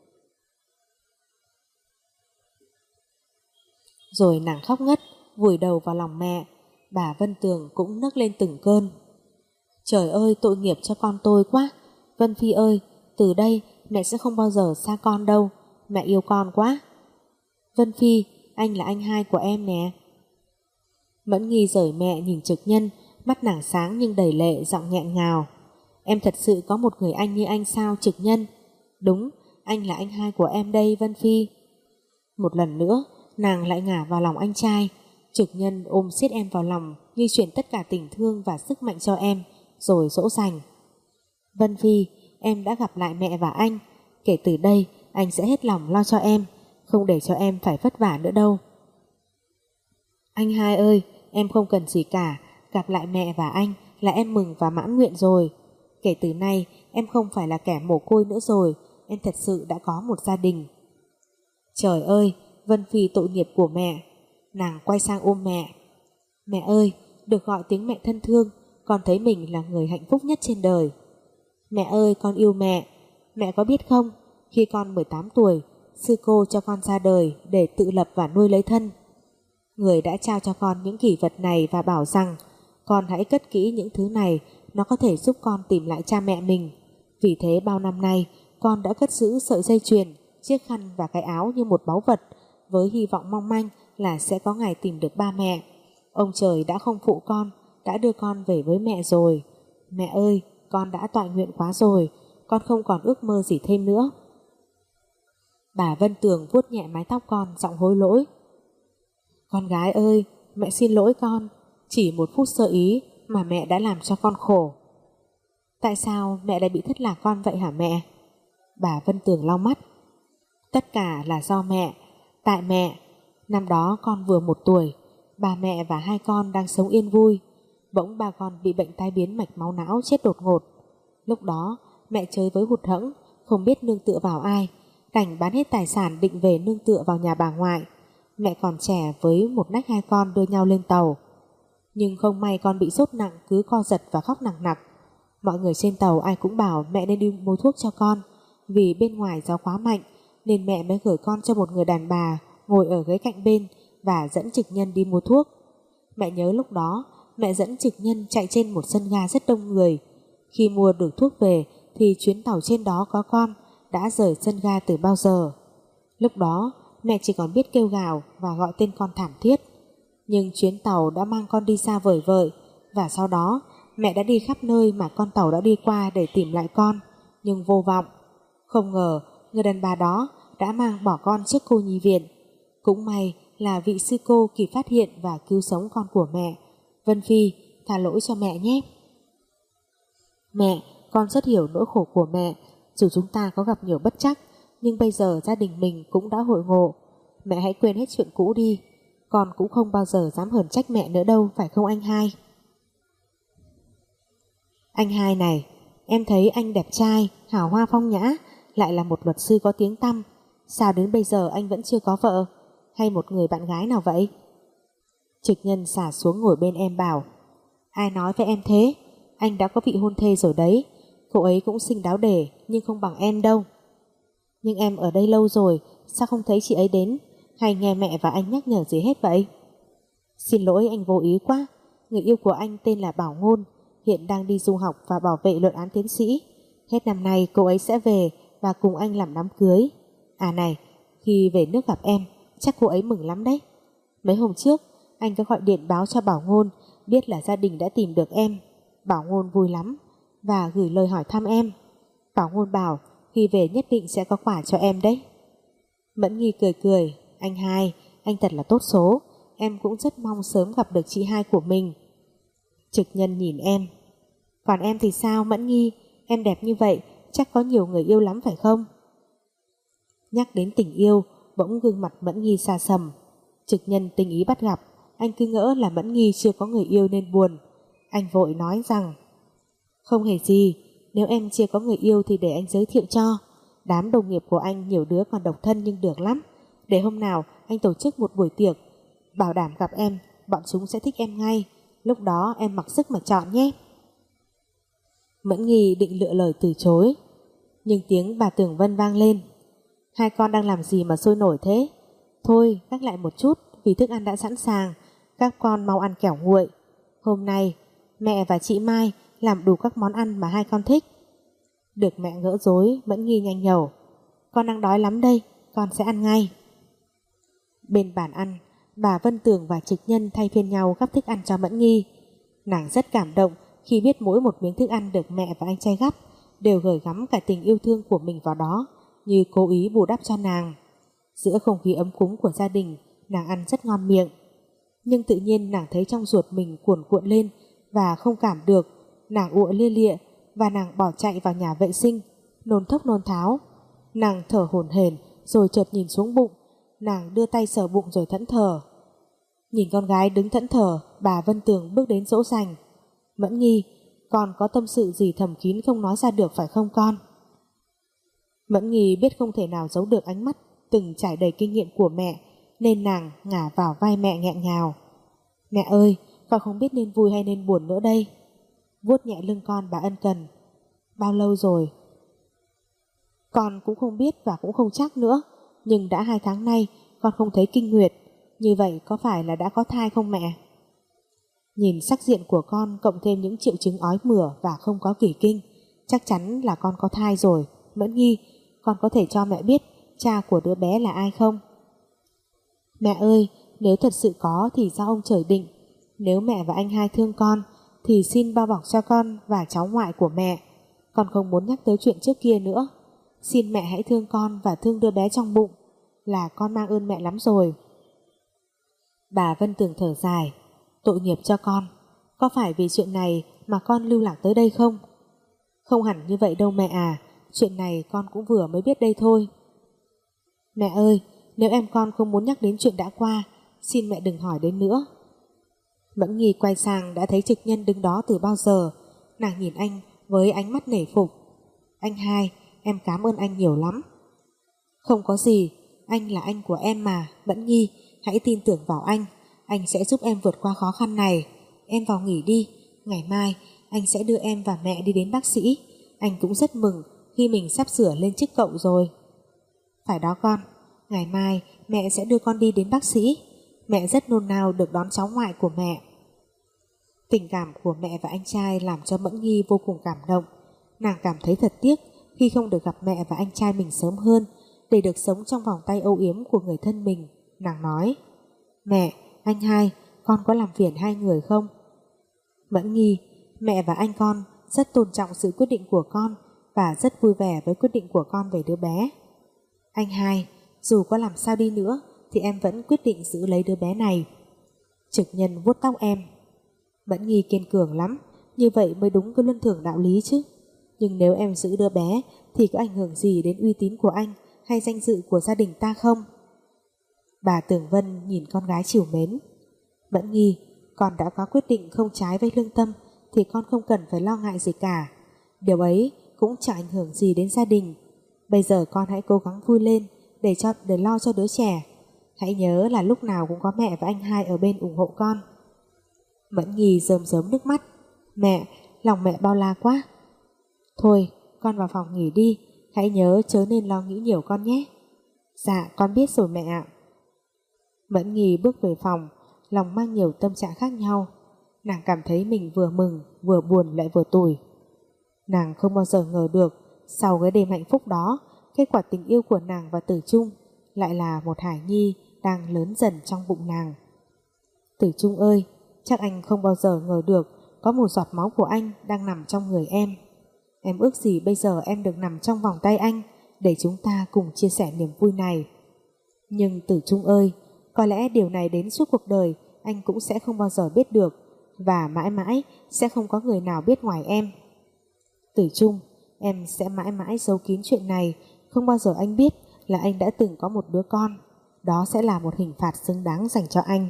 Rồi nàng khóc ngất, vùi đầu vào lòng mẹ. Bà Vân Tường cũng nấc lên từng cơn. Trời ơi, tội nghiệp cho con tôi quá. Vân Phi ơi, từ đây mẹ sẽ không bao giờ xa con đâu. Mẹ yêu con quá. Vân Phi, anh là anh hai của em nè. Mẫn Nghi rời mẹ nhìn Trực Nhân, mắt nàng sáng nhưng đầy lệ, giọng nghẹn ngào. Em thật sự có một người anh như anh sao Trực Nhân? Đúng, anh là anh hai của em đây Vân Phi. Một lần nữa, nàng lại ngả vào lòng anh trai. Trực Nhân ôm siết em vào lòng như chuyển tất cả tình thương và sức mạnh cho em, rồi dỗ dành. Vân Phi, em đã gặp lại mẹ và anh. Kể từ đây, anh sẽ hết lòng lo cho em, không để cho em phải vất vả nữa đâu. Anh hai ơi, em không cần gì cả. Gặp lại mẹ và anh là em mừng và mãn nguyện rồi. Kể từ nay, em không phải là kẻ mồ côi nữa rồi. Em thật sự đã có một gia đình. Trời ơi, Vân Phi tội nghiệp của mẹ. Nàng quay sang ôm mẹ. Mẹ ơi, được gọi tiếng mẹ thân thương, con thấy mình là người hạnh phúc nhất trên đời. Mẹ ơi, con yêu mẹ. Mẹ có biết không, khi con mười tám tuổi, sư cô cho con ra đời để tự lập và nuôi lấy thân. Người đã trao cho con những kỷ vật này và bảo rằng con hãy cất kỹ những thứ này, nó có thể giúp con tìm lại cha mẹ mình. Vì thế bao năm nay, con đã cất giữ sợi dây chuyền, chiếc khăn và cái áo như một báu vật, với hy vọng mong manh là sẽ có ngày tìm được ba mẹ. Ông trời đã không phụ con, đã đưa con về với mẹ rồi. Mẹ ơi, con đã toại nguyện quá rồi, con không còn ước mơ gì thêm nữa. Bà Vân Tường vuốt nhẹ mái tóc con, giọng hối lỗi. Con gái ơi, mẹ xin lỗi con. Chỉ một phút sơ ý mà mẹ đã làm cho con khổ. Tại sao mẹ lại bị thất lạc con vậy hả mẹ? Bà Vân Tường lau mắt. Tất cả là do mẹ. Tại mẹ. Năm đó con vừa một tuổi, bà mẹ và hai con đang sống yên vui, bỗng ba con bị bệnh tai biến mạch máu não chết đột ngột. Lúc đó mẹ chơi với hụt hẫng, không biết nương tựa vào ai, đành bán hết tài sản định về nương tựa vào nhà bà ngoại. Mẹ còn trẻ với một nách hai con đưa nhau lên tàu. Nhưng không may con bị sốt nặng, cứ co giật và khóc nặng nặc. Mọi người trên tàu ai cũng bảo mẹ nên đi mua thuốc cho con, vì bên ngoài gió quá mạnh nên mẹ mới gửi con cho một người đàn bà ngồi ở ghế cạnh bên và dẫn trực nhân đi mua thuốc. Mẹ nhớ lúc đó mẹ dẫn trực nhân chạy trên một sân ga rất đông người. Khi mua được thuốc về thì chuyến tàu trên đó có con đã rời sân ga từ bao giờ. Lúc đó mẹ chỉ còn biết kêu gào và gọi tên con thảm thiết. Nhưng chuyến tàu đã mang con đi xa vời vợi, và sau đó mẹ đã đi khắp nơi mà con tàu đã đi qua để tìm lại con, nhưng vô vọng. Không ngờ người đàn bà đó đã mang bỏ con trước cô nhi viện. Cũng may là vị sư cô kịp phát hiện và cứu sống con của mẹ. Vân Phi, tha lỗi cho mẹ nhé. Mẹ, con rất hiểu nỗi khổ của mẹ. Dù chúng ta có gặp nhiều bất trắc, nhưng bây giờ gia đình mình cũng đã hội ngộ. Mẹ hãy quên hết chuyện cũ đi. Con cũng không bao giờ dám hờn trách mẹ nữa đâu, phải không anh hai? Anh hai này, em thấy anh đẹp trai, hào hoa phong nhã, lại là một luật sư có tiếng tăm. Sao đến bây giờ anh vẫn chưa có vợ, hay một người bạn gái nào vậy? Trực nhân xả xuống ngồi bên em bảo, ai nói với em thế? Anh đã có vị hôn thê rồi đấy. Cô ấy cũng xinh đáo để, nhưng không bằng em đâu. Nhưng em ở đây lâu rồi, sao không thấy chị ấy đến, hay nghe mẹ và anh nhắc nhở gì hết vậy? Xin lỗi, anh vô ý quá. Người yêu của anh tên là Bảo Ngôn, hiện đang đi du học và bảo vệ luận án tiến sĩ. Hết năm nay cô ấy sẽ về và cùng anh làm đám cưới. À này, khi về nước gặp em, chắc cô ấy mừng lắm đấy. Mấy hôm trước anh có gọi điện báo cho Bảo Ngôn, biết là gia đình đã tìm được em. Bảo Ngôn vui lắm và gửi lời hỏi thăm em. Bảo Ngôn bảo khi về nhất định sẽ có quà cho em đấy. Mẫn Nghi cười cười, anh hai, anh thật là tốt số. Em cũng rất mong sớm gặp được chị hai của mình. Trực nhân nhìn em, còn em thì sao Mẫn Nghi? Em đẹp như vậy, chắc có nhiều người yêu lắm phải không? Nhắc đến tình yêu, bỗng gương mặt Mẫn Nghi xa sầm. Trực nhân tình ý bắt gặp, anh cứ ngỡ là Mẫn Nghi chưa có người yêu nên buồn. Anh vội nói rằng, không hề gì, nếu em chưa có người yêu thì để anh giới thiệu cho. Đám đồng nghiệp của anh nhiều đứa còn độc thân nhưng được lắm. Để hôm nào anh tổ chức một buổi tiệc, bảo đảm gặp em, bọn chúng sẽ thích em ngay. Lúc đó em mặc sức mà chọn nhé. Mẫn Nghi định lựa lời từ chối, nhưng tiếng bà Tường Vân vang lên. Hai con đang làm gì mà sôi nổi thế? Thôi gác lại một chút, vì thức ăn đã sẵn sàng. Các con mau ăn kẻo nguội. Hôm nay mẹ và chị Mai làm đủ các món ăn mà hai con thích. Được mẹ gỡ rối, Mẫn Nghi nhanh nhẩu, con đang đói lắm đây, con sẽ ăn ngay. Bên bàn ăn, bà Vân Tường và Trực Nhân thay phiên nhau gắp thức ăn cho Mẫn Nghi. Nàng rất cảm động khi biết mỗi một miếng thức ăn được mẹ và anh trai gắp đều gửi gắm cả tình yêu thương của mình vào đó, như cố ý bù đắp cho nàng. Giữa không khí ấm cúng của gia đình, nàng ăn rất ngon miệng. Nhưng tự nhiên nàng thấy trong ruột mình cuồn cuộn lên và không cảm được. Nàng ụa lia lịa và nàng bỏ chạy vào nhà vệ sinh, nôn thốc nôn tháo. Nàng thở hổn hển rồi chợt nhìn xuống bụng. Nàng đưa tay sờ bụng rồi thẫn thờ. Nhìn con gái đứng thẫn thờ, bà Vân Tường bước đến dỗ dành. Mẫn Nghi, con có tâm sự gì thầm kín không nói ra được phải không con? Mẫn Nghi biết không thể nào giấu được ánh mắt từng trải đầy kinh nghiệm của mẹ, nên nàng ngả vào vai mẹ nghẹn ngào. Mẹ ơi, con không biết nên vui hay nên buồn nữa đây. Vuốt nhẹ lưng con, bà ân cần. Bao lâu rồi? Con cũng không biết và cũng không chắc nữa, nhưng đã hai tháng nay con không thấy kinh nguyệt. Như vậy có phải là đã có thai không mẹ? Nhìn sắc diện của con cộng thêm những triệu chứng ói mửa và không có kỳ kinh, chắc chắn là con có thai rồi. Mẫn Nghi, con có thể cho mẹ biết cha của đứa bé là ai không? Mẹ ơi, nếu thật sự có thì do ông trời định. Nếu mẹ và anh hai thương con thì xin bao bọc cho con và cháu ngoại của mẹ. Con không muốn nhắc tới chuyện trước kia nữa. Xin mẹ hãy thương con và thương đứa bé trong bụng, là con mang ơn mẹ lắm rồi. Bà Vân Tường thở dài. Tội nghiệp cho con. Có phải vì chuyện này mà con lưu lạc tới đây không? Không hẳn như vậy đâu mẹ à, chuyện này con cũng vừa mới biết đây thôi. Mẹ ơi, nếu em con không muốn nhắc đến chuyện đã qua, xin mẹ đừng hỏi đến nữa. Mẫn Nghi quay sang đã thấy Trực Nhân đứng đó từ bao giờ. Nàng nhìn anh với ánh mắt nể phục. Anh hai, em cảm ơn anh nhiều lắm. Không có gì, anh là anh của em mà, Mẫn Nghi, hãy tin tưởng vào anh, anh sẽ giúp em vượt qua khó khăn này. Em vào nghỉ đi, ngày mai anh sẽ đưa em và mẹ đi đến bác sĩ. Anh cũng rất mừng khi mình sắp sửa lên chức cậu rồi. Phải đó con, ngày mai mẹ sẽ đưa con đi đến bác sĩ. Mẹ rất nôn nao được đón cháu ngoại của mẹ. Tình cảm của mẹ và anh trai làm cho Mẫn Nghi vô cùng cảm động. Nàng cảm thấy thật tiếc khi không được gặp mẹ và anh trai mình sớm hơn, để được sống trong vòng tay âu yếm của người thân mình. Nàng nói: Mẹ, anh hai, con có làm phiền hai người không? Mẫn Nghi: Mẹ và anh con rất tôn trọng sự quyết định của con và rất vui vẻ với quyết định của con về đứa bé. Anh hai, dù có làm sao đi nữa thì em vẫn quyết định giữ lấy đứa bé này. Trực Nhân vuốt tóc em. Mẫn Nghi kiên cường lắm, như vậy mới đúng cái luân thường đạo lý chứ. Nhưng nếu em giữ đứa bé thì có ảnh hưởng gì đến uy tín của anh hay danh dự của gia đình ta không? Bà Tường Vân nhìn con gái trìu mến. Mẫn Nghi, con đã có quyết định không trái với lương tâm thì con không cần phải lo ngại gì cả. Điều ấy cũng chẳng ảnh hưởng gì đến gia đình. Bây giờ con hãy cố gắng vui lên để cho để lo cho đứa trẻ. Hãy nhớ là lúc nào cũng có mẹ và anh hai ở bên ủng hộ con. Mẫn Nghi rơm rớm nước mắt. Mẹ, lòng mẹ bao la quá. Thôi, con vào phòng nghỉ đi, hãy nhớ chớ nên lo nghĩ nhiều con nhé. Dạ, con biết rồi mẹ ạ. Mẫn Nghi bước về phòng, lòng mang nhiều tâm trạng khác nhau. Nàng cảm thấy mình vừa mừng, vừa buồn lại vừa tủi. Nàng không bao giờ ngờ được, sau cái đêm hạnh phúc đó, kết quả tình yêu của nàng và Tử Trung lại là một hài nhi đang lớn dần trong bụng nàng. Tử Trung ơi, chắc anh không bao giờ ngờ được có một giọt máu của anh đang nằm trong người em. Em ước gì bây giờ em được nằm trong vòng tay anh để chúng ta cùng chia sẻ niềm vui này. Nhưng Tử Trung ơi, có lẽ điều này đến suốt cuộc đời anh cũng sẽ không bao giờ biết được, và mãi mãi sẽ không có người nào biết ngoài em. Tử Trung, em sẽ mãi mãi giấu kín chuyện này, không bao giờ anh biết là anh đã từng có một đứa con. Đó sẽ là một hình phạt xứng đáng dành cho anh.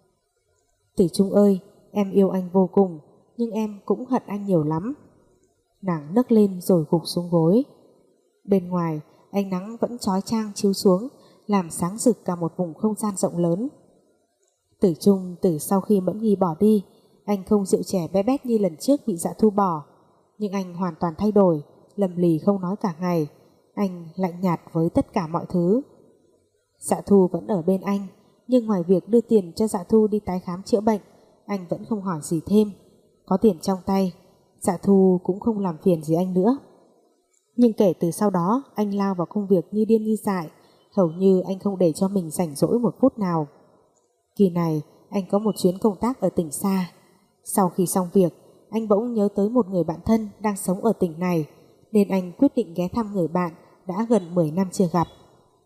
Tử Trung ơi, em yêu anh vô cùng, nhưng em cũng hận anh nhiều lắm. Nàng nấc lên rồi gục xuống gối. Bên ngoài, ánh nắng vẫn chói chang chiếu xuống, làm sáng rực cả một vùng không gian rộng lớn. Tử Trung từ sau khi Mẫn Nghi bỏ đi, anh không rượu chè bé bét như lần trước bị Dạ Thu bỏ, nhưng anh hoàn toàn thay đổi, lầm lì không nói cả ngày. Anh lạnh nhạt với tất cả mọi thứ. Dạ Thu vẫn ở bên anh, nhưng ngoài việc đưa tiền cho Dạ Thu đi tái khám chữa bệnh, anh vẫn không hỏi gì thêm. Có tiền trong tay, Dạ Thu cũng không làm phiền gì anh nữa. Nhưng kể từ sau đó, anh lao vào công việc như điên như dại, hầu như anh không để cho mình rảnh rỗi một phút nào. Kỳ này, anh có một chuyến công tác ở tỉnh xa. Sau khi xong việc, anh bỗng nhớ tới một người bạn thân đang sống ở tỉnh này, nên anh quyết định ghé thăm người bạn đã gần mười năm chưa gặp.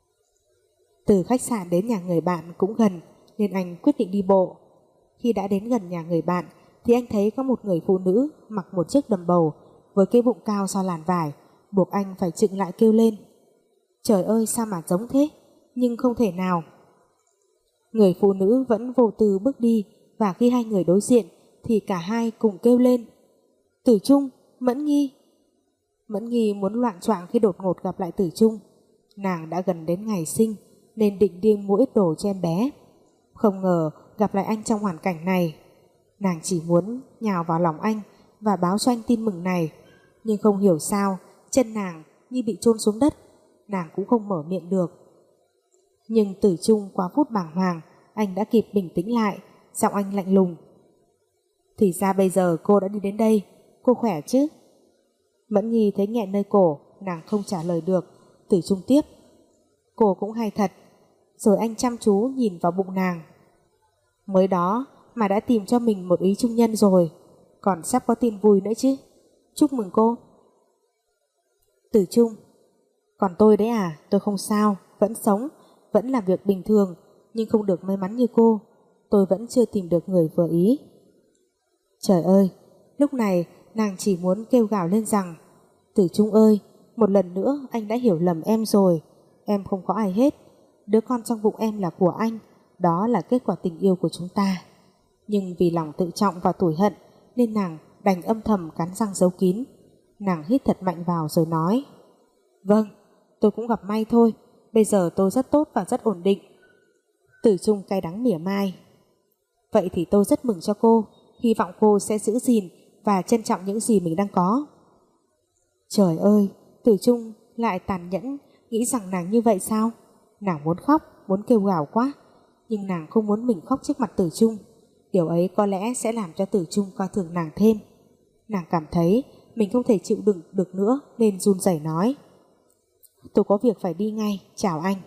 Từ khách sạn đến nhà người bạn cũng gần, nên anh quyết định đi bộ. Khi đã đến gần nhà người bạn thì anh thấy có một người phụ nữ mặc một chiếc đầm bầu với cái bụng cao so làn vải, buộc anh phải chững lại kêu lên: Trời ơi, sao mà giống thế? Nhưng không thể nào. Người phụ nữ vẫn vô tư bước đi, và khi hai người đối diện thì cả hai cùng kêu lên: Tử Trung, Mẫn Nghi. Mẫn Nghi muốn loạng choạng khi đột ngột gặp lại Tử Trung. Nàng đã gần đến ngày sinh nên định điên mua ít đồ cho em bé. Không ngờ gặp lại anh trong hoàn cảnh này. Nàng chỉ muốn nhào vào lòng anh và báo cho anh tin mừng này, nhưng không hiểu sao chân nàng như bị chôn xuống đất, nàng cũng không mở miệng được. Nhưng Tử Trung quá phút bàng hoàng, anh đã kịp bình tĩnh lại, giọng anh lạnh lùng: Thì ra bây giờ cô đã đi đến đây, cô khỏe chứ? Mẫn Nghi thấy nghẹn nơi cổ, nàng không trả lời được. Tử Trung tiếp: Cô cũng hay thật. Rồi anh chăm chú nhìn vào bụng nàng. Mới đó mà đã tìm cho mình một ý trung nhân rồi, còn sắp có tin vui nữa chứ. Chúc mừng cô. Tử Trung: Còn tôi đấy à? Tôi không sao, vẫn sống, vẫn làm việc bình thường, nhưng không được may mắn như cô. Tôi vẫn chưa tìm được người vừa ý. Trời ơi, lúc này nàng chỉ muốn kêu gào lên rằng Tử Trung ơi, một lần nữa anh đã hiểu lầm em rồi. Em không có ai hết. Đứa con trong bụng em là của anh. Đó là kết quả tình yêu của chúng ta. Nhưng vì lòng tự trọng và tủi hận nên nàng đành âm thầm cắn răng giấu kín. Nàng hít thật mạnh vào rồi nói: Vâng, tôi cũng gặp may thôi. Bây giờ tôi rất tốt và rất ổn định. Tử Trung cay đắng mỉa mai: Vậy thì tôi rất mừng cho cô. Hy vọng cô sẽ giữ gìn và trân trọng những gì mình đang có. Trời ơi, Tử Trung lại tàn nhẫn, nghĩ rằng nàng như vậy sao? Nàng muốn khóc, muốn kêu gào quá, nhưng nàng không muốn mình khóc trước mặt Tử Trung. Điều ấy có lẽ sẽ làm cho Tử Trung coi thường nàng thêm. Nàng cảm thấy mình không thể chịu đựng được nữa nên run rẩy nói: Tôi có việc phải đi ngay, chào anh.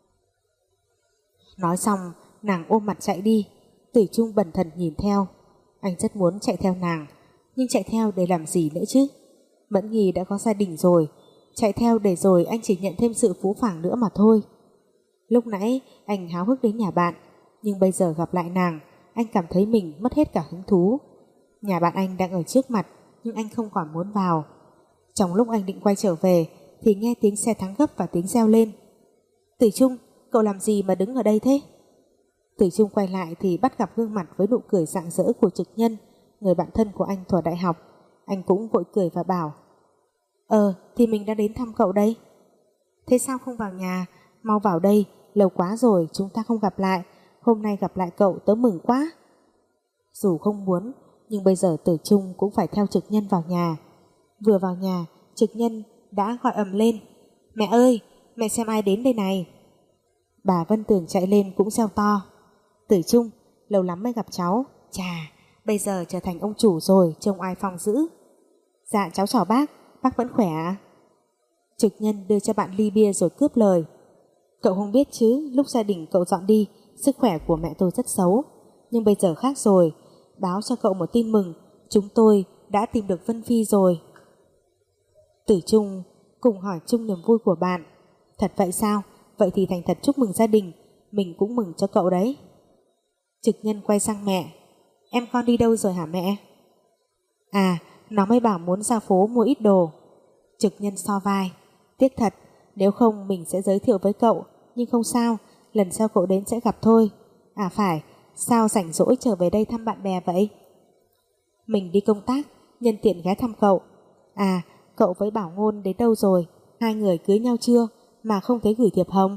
Nói xong nàng ôm mặt chạy đi. Tử Trung bần thần nhìn theo. Anh rất muốn chạy theo nàng, nhưng chạy theo để làm gì nữa chứ? Mẫn Nghi đã có gia đình rồi, chạy theo để rồi anh chỉ nhận thêm sự phũ phàng nữa mà thôi. Lúc nãy anh háo hức đến nhà bạn, nhưng bây giờ gặp lại nàng, anh cảm thấy mình mất hết cả hứng thú. Nhà bạn anh đang ở trước mặt, nhưng anh không còn muốn vào. Trong lúc anh định quay trở về thì nghe tiếng xe thắng gấp và tiếng reo lên: Tử Trung, cậu làm gì mà đứng ở đây thế? Tử Trung quay lại thì bắt gặp gương mặt với nụ cười rạng rỡ của Trực Nhân, người bạn thân của anh thuở đại học. Anh cũng vội cười và bảo: Ờ, thì mình đã đến thăm cậu đây. Thế sao không vào nhà? Mau vào đây, lâu quá rồi chúng ta không gặp lại. Hôm nay gặp lại cậu tớ mừng quá. Dù không muốn, nhưng bây giờ Tử Trung cũng phải theo Trực Nhân vào nhà. Vừa vào nhà, Trực Nhân đã gọi ầm lên: Mẹ ơi, mẹ xem ai đến đây này. Bà Vân Tường chạy lên cũng reo to: Tử Trung, lâu lắm mới gặp cháu. Chà, bây giờ trở thành ông chủ rồi, trông ai phong dữ. Dạ cháu chào bác, bác vẫn khỏe à? Trực Nhân đưa cho bạn ly bia rồi cướp lời: Cậu không biết chứ, lúc gia đình cậu dọn đi, sức khỏe của mẹ tôi rất xấu. Nhưng bây giờ khác rồi, báo cho cậu một tin mừng, chúng tôi đã tìm được Vân Phi rồi. Tử Trung cùng hỏi chung niềm vui của bạn: Thật vậy sao? Vậy thì thành thật chúc mừng gia đình, mình cũng mừng cho cậu đấy. Trực Nhân quay sang mẹ: Em con đi đâu rồi hả mẹ? À, nó mới bảo muốn ra phố mua ít đồ. Trực Nhân so vai: Tiếc thật, nếu không mình sẽ giới thiệu với cậu, nhưng không sao, lần sau cậu đến sẽ gặp thôi. À phải, sao rảnh rỗi trở về đây thăm bạn bè vậy? Mình đi công tác, nhân tiện ghé thăm cậu. À, cậu với Bảo Ngôn đến đâu rồi? Hai người cưới nhau chưa mà không thấy gửi thiệp hồng?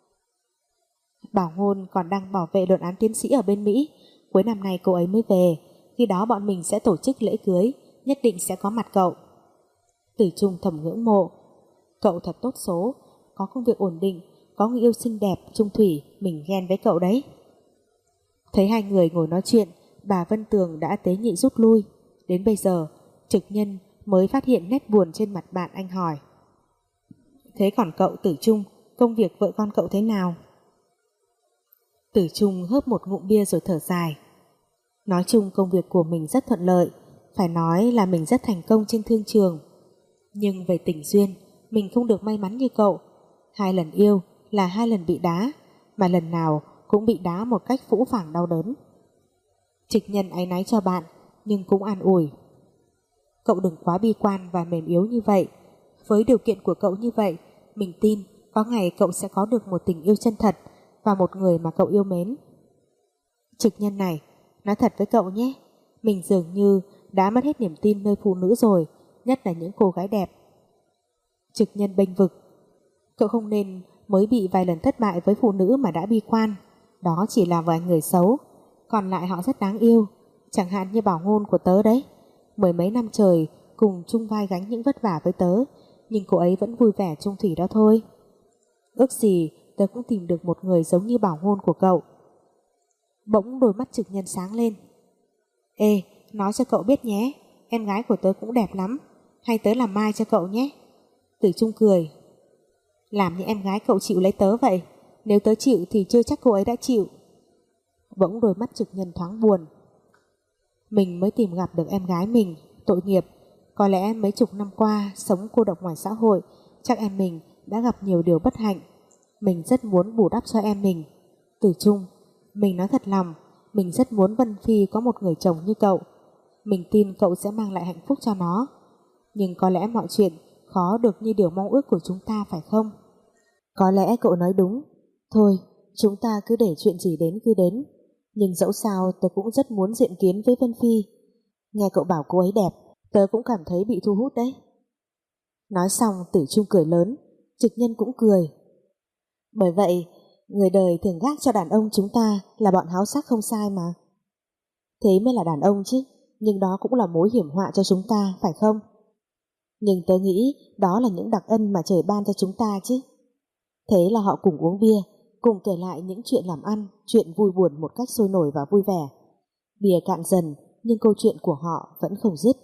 Bảo Ngôn còn đang bảo vệ luận án tiến sĩ ở bên Mỹ, cuối năm nay cô ấy mới về. Khi đó bọn mình sẽ tổ chức lễ cưới, nhất định sẽ có mặt cậu. Tử Trung thầm ngưỡng mộ: Cậu thật tốt số, có công việc ổn định, có người yêu xinh đẹp, trung thủy, mình ghen với cậu đấy. Thấy hai người ngồi nói chuyện, bà Vân Tường đã tế nhị rút lui. Đến bây giờ, Trực Nhân mới phát hiện nét buồn trên mặt bạn. Anh hỏi: Thế còn cậu Tử Trung, công việc vợ con cậu thế nào? Tử Trung hớp một ngụm bia rồi thở dài: Nói chung công việc của mình rất thuận lợi, phải nói là mình rất thành công trên thương trường. Nhưng về tình duyên, mình không được may mắn như cậu. Hai lần yêu là hai lần bị đá, mà lần nào cũng bị đá một cách phũ phàng đau đớn. Trực Nhân áy náy cho bạn, nhưng cũng an ủi: Cậu đừng quá bi quan và mềm yếu như vậy. Với điều kiện của cậu như vậy, mình tin có ngày cậu sẽ có được một tình yêu chân thật và một người mà cậu yêu mến. Trực Nhân này, nói thật với cậu nhé, mình dường như đã mất hết niềm tin nơi phụ nữ rồi, nhất là những cô gái đẹp. Trực Nhân bênh vực: Cậu không nên mới bị vài lần thất bại với phụ nữ mà đã bi quan. Đó chỉ là vài người xấu, còn lại họ rất đáng yêu. Chẳng hạn như Bảo Ngôn của tớ đấy, mười mấy năm trời cùng chung vai gánh những vất vả với tớ, nhưng cô ấy vẫn vui vẻ chung thủy đó thôi. Ước gì tớ cũng tìm được một người giống như Bảo Ngôn của cậu. Bỗng đôi mắt Trực Nhân sáng lên: Ê, nói cho cậu biết nhé, em gái của tớ cũng đẹp lắm, hay tớ làm mai cho cậu nhé. Tử Trung cười: Làm như em gái cậu chịu lấy tớ vậy, nếu tớ chịu thì chưa chắc cô ấy đã chịu. Bỗng đôi mắt Trực Nhân thoáng buồn: Mình mới tìm gặp được em gái mình, tội nghiệp. Có lẽ mấy chục năm qua sống cô độc ngoài xã hội, chắc em mình đã gặp nhiều điều bất hạnh. Mình rất muốn bù đắp cho em mình. Tử Trung, mình nói thật lòng, mình rất muốn Vân Phi có một người chồng như cậu. Mình tin cậu sẽ mang lại hạnh phúc cho nó. Nhưng có lẽ mọi chuyện khó được như điều mong ước của chúng ta phải không? Có lẽ cậu nói đúng. Thôi, chúng ta cứ để chuyện gì đến cứ đến. Nhưng dẫu sao tớ cũng rất muốn diện kiến với Vân Phi. Nghe cậu bảo cô ấy đẹp, tớ cũng cảm thấy bị thu hút đấy. Nói xong Tử Trung cười lớn, Trực Nhân cũng cười. Bởi vậy, người đời thường gác cho đàn ông chúng ta là bọn háo sắc không sai mà. Thế mới là đàn ông chứ, nhưng đó cũng là mối hiểm họa cho chúng ta, phải không? Nhưng tớ nghĩ đó là những đặc ân mà trời ban cho chúng ta chứ. Thế là họ cùng uống bia, cùng kể lại những chuyện làm ăn, chuyện vui buồn một cách sôi nổi và vui vẻ. Bia cạn dần, nhưng câu chuyện của họ vẫn không dứt.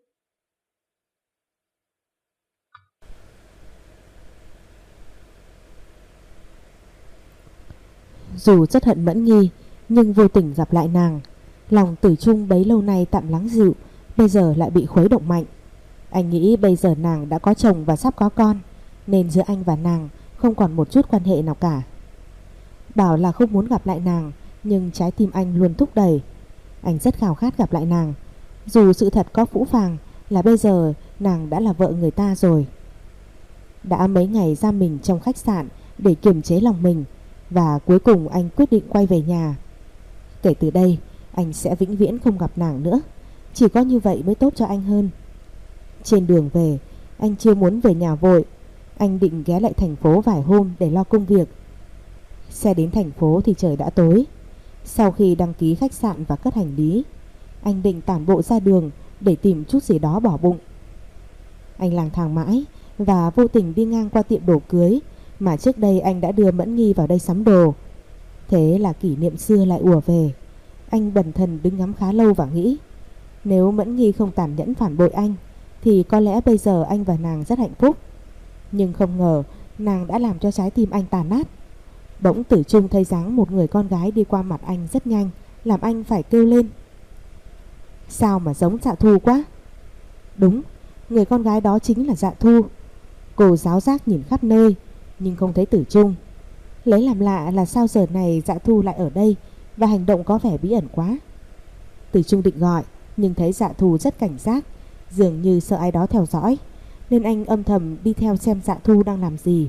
Dù rất hận Mẫn Nghi, nhưng vô tình gặp lại nàng, lòng Tử Trung bấy lâu nay tạm lắng dịu, bây giờ lại bị khuấy động mạnh. Anh nghĩ bây giờ nàng đã có chồng và sắp có con, nên giữa anh và nàng không còn một chút quan hệ nào cả. Bảo là không muốn gặp lại nàng, nhưng trái tim anh luôn thúc đẩy. Anh rất khao khát gặp lại nàng, dù sự thật có phũ phàng là bây giờ nàng đã là vợ người ta rồi. Đã mấy ngày giam mình trong khách sạn để kiềm chế lòng mình, và cuối cùng anh quyết định quay về nhà. Kể từ đây anh sẽ vĩnh viễn không gặp nàng nữa, chỉ có như vậy mới tốt cho anh hơn. Trên đường về, anh chưa muốn về nhà vội. Anh định ghé lại thành phố vài hôm để lo công việc. Xe đến thành phố thì trời đã tối. Sau khi đăng ký khách sạn và cất hành lý, anh định tản bộ ra đường để tìm chút gì đó bỏ bụng. Anh lang thang mãi và vô tình đi ngang qua tiệm đồ cưới mà trước đây anh đã đưa Mẫn Nghi vào đây sắm đồ. Thế là kỷ niệm xưa lại ùa về. Anh bần thần đứng ngắm khá lâu và nghĩ, nếu Mẫn Nghi không tàn nhẫn phản bội anh thì có lẽ bây giờ anh và nàng rất hạnh phúc. Nhưng không ngờ nàng đã làm cho trái tim anh tàn nát. Bỗng Tử Trung thấy dáng một người con gái đi qua mặt anh rất nhanh, làm anh phải kêu lên. Sao mà giống Dạ Thu quá. Đúng, người con gái đó chính là Dạ Thu. Cô giáo giác nhìn khắp nơi nhưng không thấy Tử Trung. Lấy làm lạ là sao giờ này Dạ Thu lại ở đây và hành động có vẻ bí ẩn quá. Tử Trung định gọi nhưng thấy Dạ Thu rất cảnh giác, dường như sợ ai đó theo dõi, nên anh âm thầm đi theo xem Dạ Thu đang làm gì.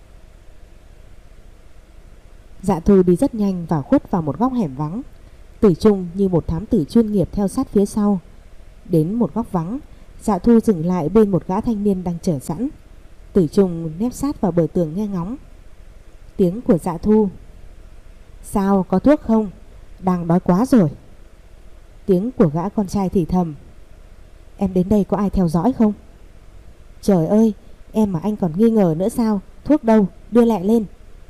Dạ Thu đi rất nhanh và khuất vào một góc hẻm vắng. Tử Trung như một thám tử chuyên nghiệp theo sát phía sau. Đến một góc vắng, Dạ Thu dừng lại bên một gã thanh niên đang chờ sẵn. Tử Trung nép sát vào bờ tường nghe ngóng. Tiếng của Dạ Thu. Sao, có thuốc không? Đang đói quá rồi. Tiếng của gã con trai thì thầm. Em đến đây có ai theo dõi không? Trời ơi, em mà anh còn nghi ngờ nữa sao? Thuốc đâu, đưa lẹ lên.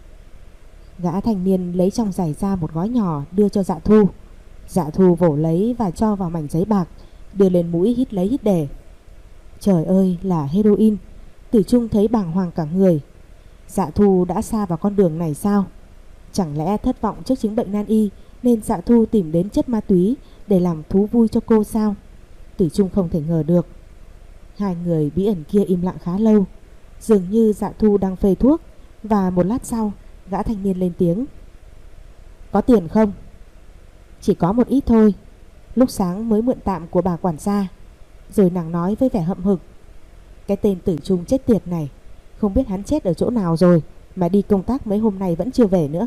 Gã thanh niên lấy trong giày ra một gói nhỏ đưa cho Dạ Thu. Dạ Thu vỗ lấy và cho vào mảnh giấy bạc, đưa lên mũi hít lấy hít để. Trời ơi, là heroin. Tử Trung thấy bàng hoàng cả người. Dạ Thu đã sa vào con đường này sao? Chẳng lẽ thất vọng trước chứng bệnh nan y nên Dạ Thu tìm đến chất ma túy để làm thú vui cho cô sao? Tử Trung không thể ngờ được. Hai người bí ẩn kia im lặng khá lâu, dường như Dạ Thu đang phê thuốc. Và một lát sau, gã thanh niên lên tiếng. Có tiền không? Chỉ có một ít thôi. Lúc sáng mới mượn tạm của bà quản gia. Rồi nàng nói với vẻ hậm hực. Cái tên Tử Trung chết tiệt này, không biết hắn chết ở chỗ nào rồi mà đi công tác mấy hôm nay vẫn chưa về nữa.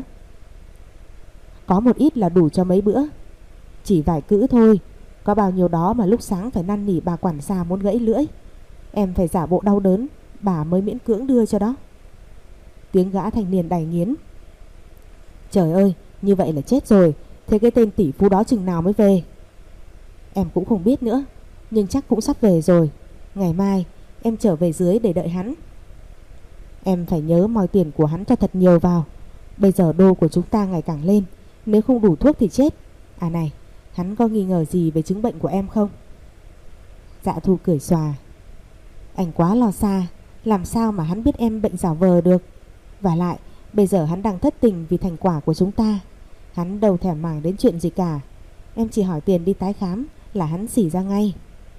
Có một ít là đủ cho mấy bữa. Chỉ vài cữ thôi. Có bao nhiêu đó mà lúc sáng phải năn nỉ bà quản gia muốn gãy lưỡi. Em phải giả bộ đau đớn, bà mới miễn cưỡng đưa cho đó. Tiếng gã thanh niên đầy nghiến. Trời ơi, như vậy là chết rồi. Thế cái tên tỷ phú đó chừng nào mới về? Em cũng không biết nữa, nhưng chắc cũng sắp về rồi. Ngày mai em trở về dưới để đợi hắn. Em phải nhớ moi tiền của hắn cho thật nhiều vào. Bây giờ đô của chúng ta ngày càng lên, nếu không đủ thuốc thì chết. À này, hắn có nghi ngờ gì về chứng bệnh của em không? Dạ Thu cười xòa. Anh quá lo xa, làm sao mà hắn biết em bệnh giả vờ được. Và lại bây giờ hắn đang thất tình vì thành quả của chúng ta. Hắn đâu thèm màng đến chuyện gì cả. Em chỉ hỏi tiền đi tái khám là hắn xỉ ra ngay.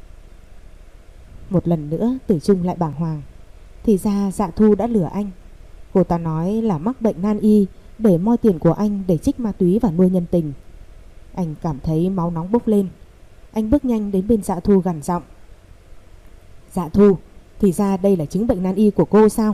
Một lần nữa Tử Trung lại bàng hoàng. Thì ra Dạ Thu đã lừa anh. Cô ta nói là mắc bệnh nan y để moi tiền của anh để trích ma túy và nuôi nhân tình. Anh cảm thấy máu nóng bốc lên. Anh bước nhanh đến bên Dạ Thu gằn giọng. Dạ Thu, Thì ra đây là chứng bệnh nan y của cô sao?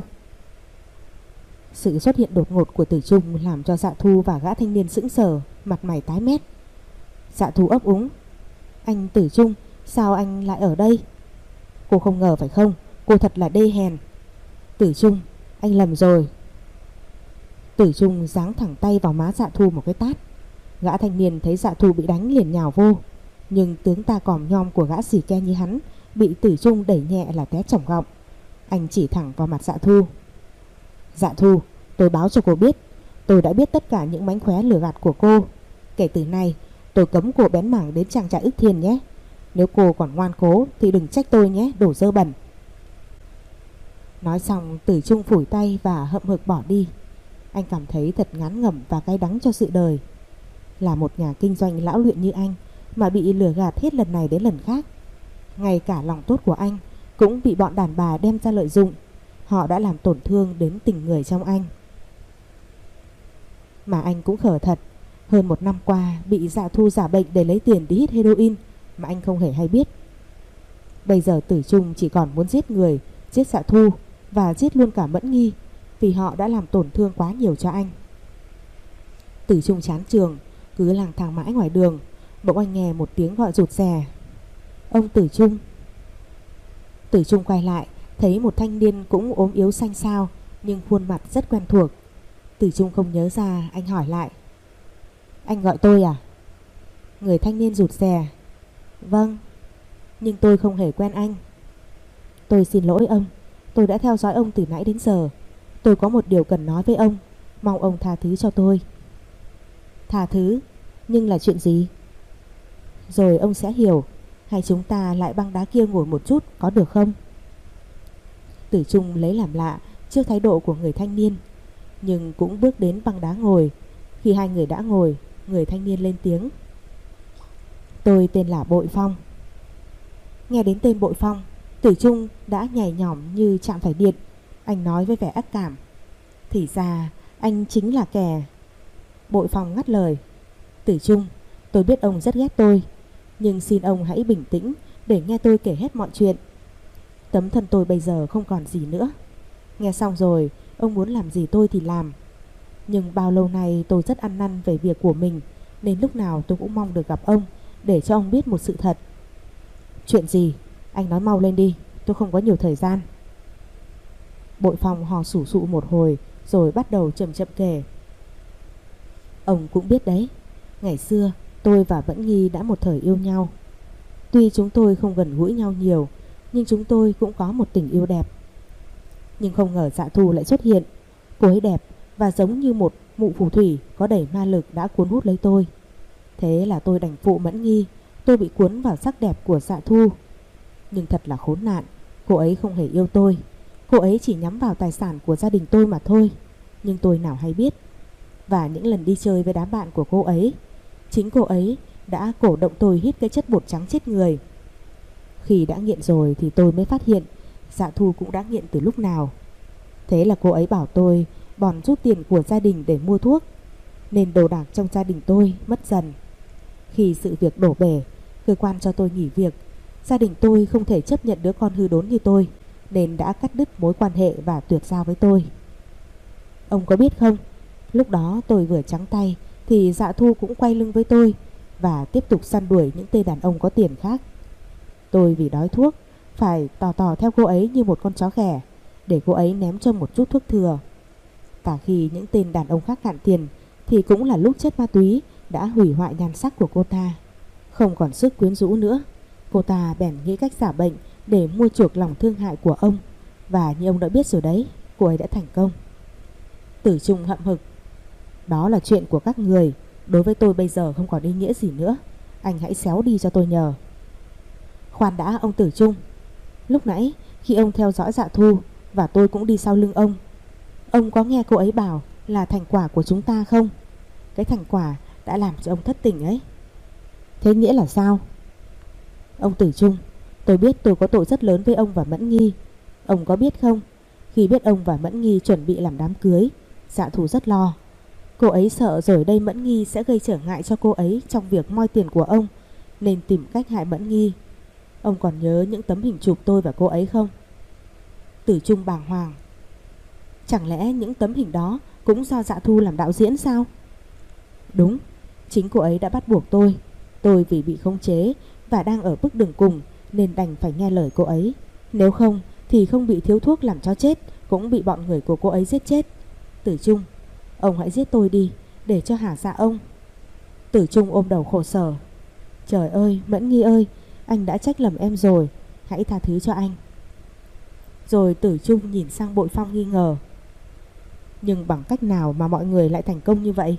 Sự xuất hiện đột ngột của Tử Trung làm cho Dạ Thu và gã thanh niên sững sờ, mặt mày tái mét. Dạ Thu ấp úng: Anh Tử Trung, sao anh lại ở đây? Cô không ngờ phải không? Cô thật là đê hèn. Tử Trung, anh lầm rồi. Tử Trung giáng thẳng tay vào má Dạ Thu một cái tát. Gã thanh niên thấy Dạ Thu bị đánh liền nhào vô, nhưng tướng ta còm nhom của gã xì ke như hắn bị Tử Trung đẩy nhẹ là té chỏng gọng. Anh chỉ thẳng vào mặt Dạ Thu: Dạ Thu, tôi báo cho cô biết, tôi đã biết tất cả những mánh khóe lừa gạt của cô. Kể từ nay tôi cấm cô bén mảng đến trang trại Ức Thiên nhé. Nếu cô còn ngoan cố thì đừng trách tôi nhé, đồ dơ bẩn. Nói xong, Tử Trung phủi tay và hậm hực bỏ đi. Anh cảm thấy thật ngán ngẩm và cay đắng cho sự đời. Là một nhà kinh doanh lão luyện như anh mà bị lừa gạt hết lần này đến lần khác. Ngay cả lòng tốt của anh cũng bị bọn đàn bà đem ra lợi dụng. Họ đã làm tổn thương đến tình người trong anh. Mà anh cũng khờ thật. Hơn một năm qua bị Dạ Thu giả bệnh để lấy tiền đi hít heroin mà anh không hề hay biết. Bây giờ Tử Trung chỉ còn muốn giết người, giết Dạ Thu và giết luôn cả Mẫn Nghi, vì họ đã làm tổn thương quá nhiều cho anh. Tử Trung chán trường, cứ lang thang mãi ngoài đường. Bỗng anh nghe một tiếng gọi rụt rè: Ông Tử Trung. Tử Trung quay lại, thấy một thanh niên cũng ốm yếu xanh xao, nhưng khuôn mặt rất quen thuộc. Tử Trung không nhớ ra, anh hỏi lại: Anh gọi tôi à? Người thanh niên rụt rè: Vâng, nhưng tôi không hề quen anh. Tôi xin lỗi ông, tôi đã theo dõi ông từ nãy đến giờ. Tôi có một điều cần nói với ông, mong ông tha thứ cho tôi. Tha thứ? Nhưng là chuyện gì? Rồi ông sẽ hiểu. Hay chúng ta lại băng đá kia ngồi một chút, có được không? Tử Trung lấy làm lạ trước thái độ của người thanh niên, nhưng cũng bước đến băng đá ngồi. Khi hai người đã ngồi, người thanh niên lên tiếng: Tôi tên là Bội Phong. Nghe đến tên Bội Phong, Tử Trung đã nhảy nhỏm như chạm phải điện. Anh nói với vẻ ác cảm: Thì ra anh chính là kẻ... Bội Phong ngắt lời: Tử Trung, tôi biết ông rất ghét tôi, nhưng xin ông hãy bình tĩnh để nghe tôi kể hết mọi chuyện. Tấm thân tôi bây giờ không còn gì nữa. Nghe xong rồi, ông muốn làm gì tôi thì làm. Nhưng bao lâu nay tôi rất ăn năn về việc của mình, nên lúc nào tôi cũng mong được gặp ông để cho ông biết một sự thật. Chuyện gì? Anh nói mau lên đi, tôi không có nhiều thời gian. Bội Phong hò sủ sụ một hồi rồi bắt đầu chậm chậm kể. Ông cũng biết đấy, ngày xưa tôi và Mẫn Nghi đã một thời yêu nhau. Tuy chúng tôi không gần gũi nhau nhiều, nhưng chúng tôi cũng có một tình yêu đẹp. Nhưng không ngờ Dạ Thu lại xuất hiện. Cô ấy đẹp và giống như một mụ phù thủy có đầy ma lực đã cuốn hút lấy tôi. Thế là tôi đành phụ Mẫn Nghi. Tôi bị cuốn vào sắc đẹp của Dạ Thu. Nhưng thật là khốn nạn, cô ấy không hề yêu tôi. Cô ấy chỉ nhắm vào tài sản của gia đình tôi mà thôi. Nhưng tôi nào hay biết. Và những lần đi chơi với đám bạn của cô ấy, chính cô ấy đã cổ động tôi hít cái chất bột trắng chết người. Khi đã nghiện rồi thì tôi mới phát hiện Dạ Thu cũng đã nghiện từ lúc nào. Thế là cô ấy bảo tôi bòn rút tiền của gia đình để mua thuốc, nên đồ đạc trong gia đình tôi mất dần. Khi sự việc đổ bể, cơ quan cho tôi nghỉ việc. Gia đình tôi không thể chấp nhận đứa con hư đốn như tôi, nên đã cắt đứt mối quan hệ và tuyệt giao với tôi. Ông có biết không, lúc đó tôi vừa trắng tay thì Dạ Thu cũng quay lưng với tôi và tiếp tục săn đuổi những tên đàn ông có tiền khác. Tôi vì đói thuốc phải tò tò theo cô ấy như một con chó ghẻ, để cô ấy ném cho một chút thuốc thừa. Cả khi những tên đàn ông khác cạn tiền thì cũng là lúc chất ma túy đã hủy hoại nhan sắc của cô ta. Không còn sức quyến rũ nữa, cô ta bèn nghĩ cách giả bệnh để mua chuộc lòng thương hại của ông. Và như ông đã biết rồi đấy, cô ấy đã thành công. Tử Trung hậm hực: Đó là chuyện của các người, đối với tôi bây giờ không còn ý nghĩa gì nữa. Anh hãy xéo đi cho tôi nhờ. Khoan đã ông Tử Trung. Lúc nãy khi ông theo dõi Dạ Thu và tôi cũng đi sau lưng ông, ông có nghe cô ấy bảo là thành quả của chúng ta không? Cái thành quả đã làm cho ông thất tình ấy. Thế nghĩa là sao? Ông Tử Trung, tôi biết tôi có tội rất lớn với ông và Mẫn Nghi. Ông có biết không, khi biết ông và Mẫn Nghi chuẩn bị làm đám cưới, Dạ Thu rất lo. Cô ấy sợ rồi đây Mẫn Nghi sẽ gây trở ngại cho cô ấy trong việc moi tiền của ông, nên tìm cách hại Mẫn Nghi. Ông còn nhớ những tấm hình chụp tôi và cô ấy không? Tử Trung bàng hoàng. Chẳng lẽ những tấm hình đó cũng do Dạ Thu làm đạo diễn sao? Đúng, chính cô ấy đã bắt buộc tôi. Tôi vì bị khống chế và đang ở bước đường cùng nên đành phải nghe lời cô ấy. Nếu không thì không bị thiếu thuốc làm cho chết, cũng bị bọn người của cô ấy giết chết. Tử Trung, ông hãy giết tôi đi, để cho hả dạ ông. Tử Trung ôm đầu khổ sở. Trời ơi, Mẫn Nghi ơi, anh đã trách lầm em rồi, hãy tha thứ cho anh. Rồi Tử Trung nhìn sang Bội Phong nghi ngờ. Nhưng bằng cách nào mà mọi người lại thành công như vậy?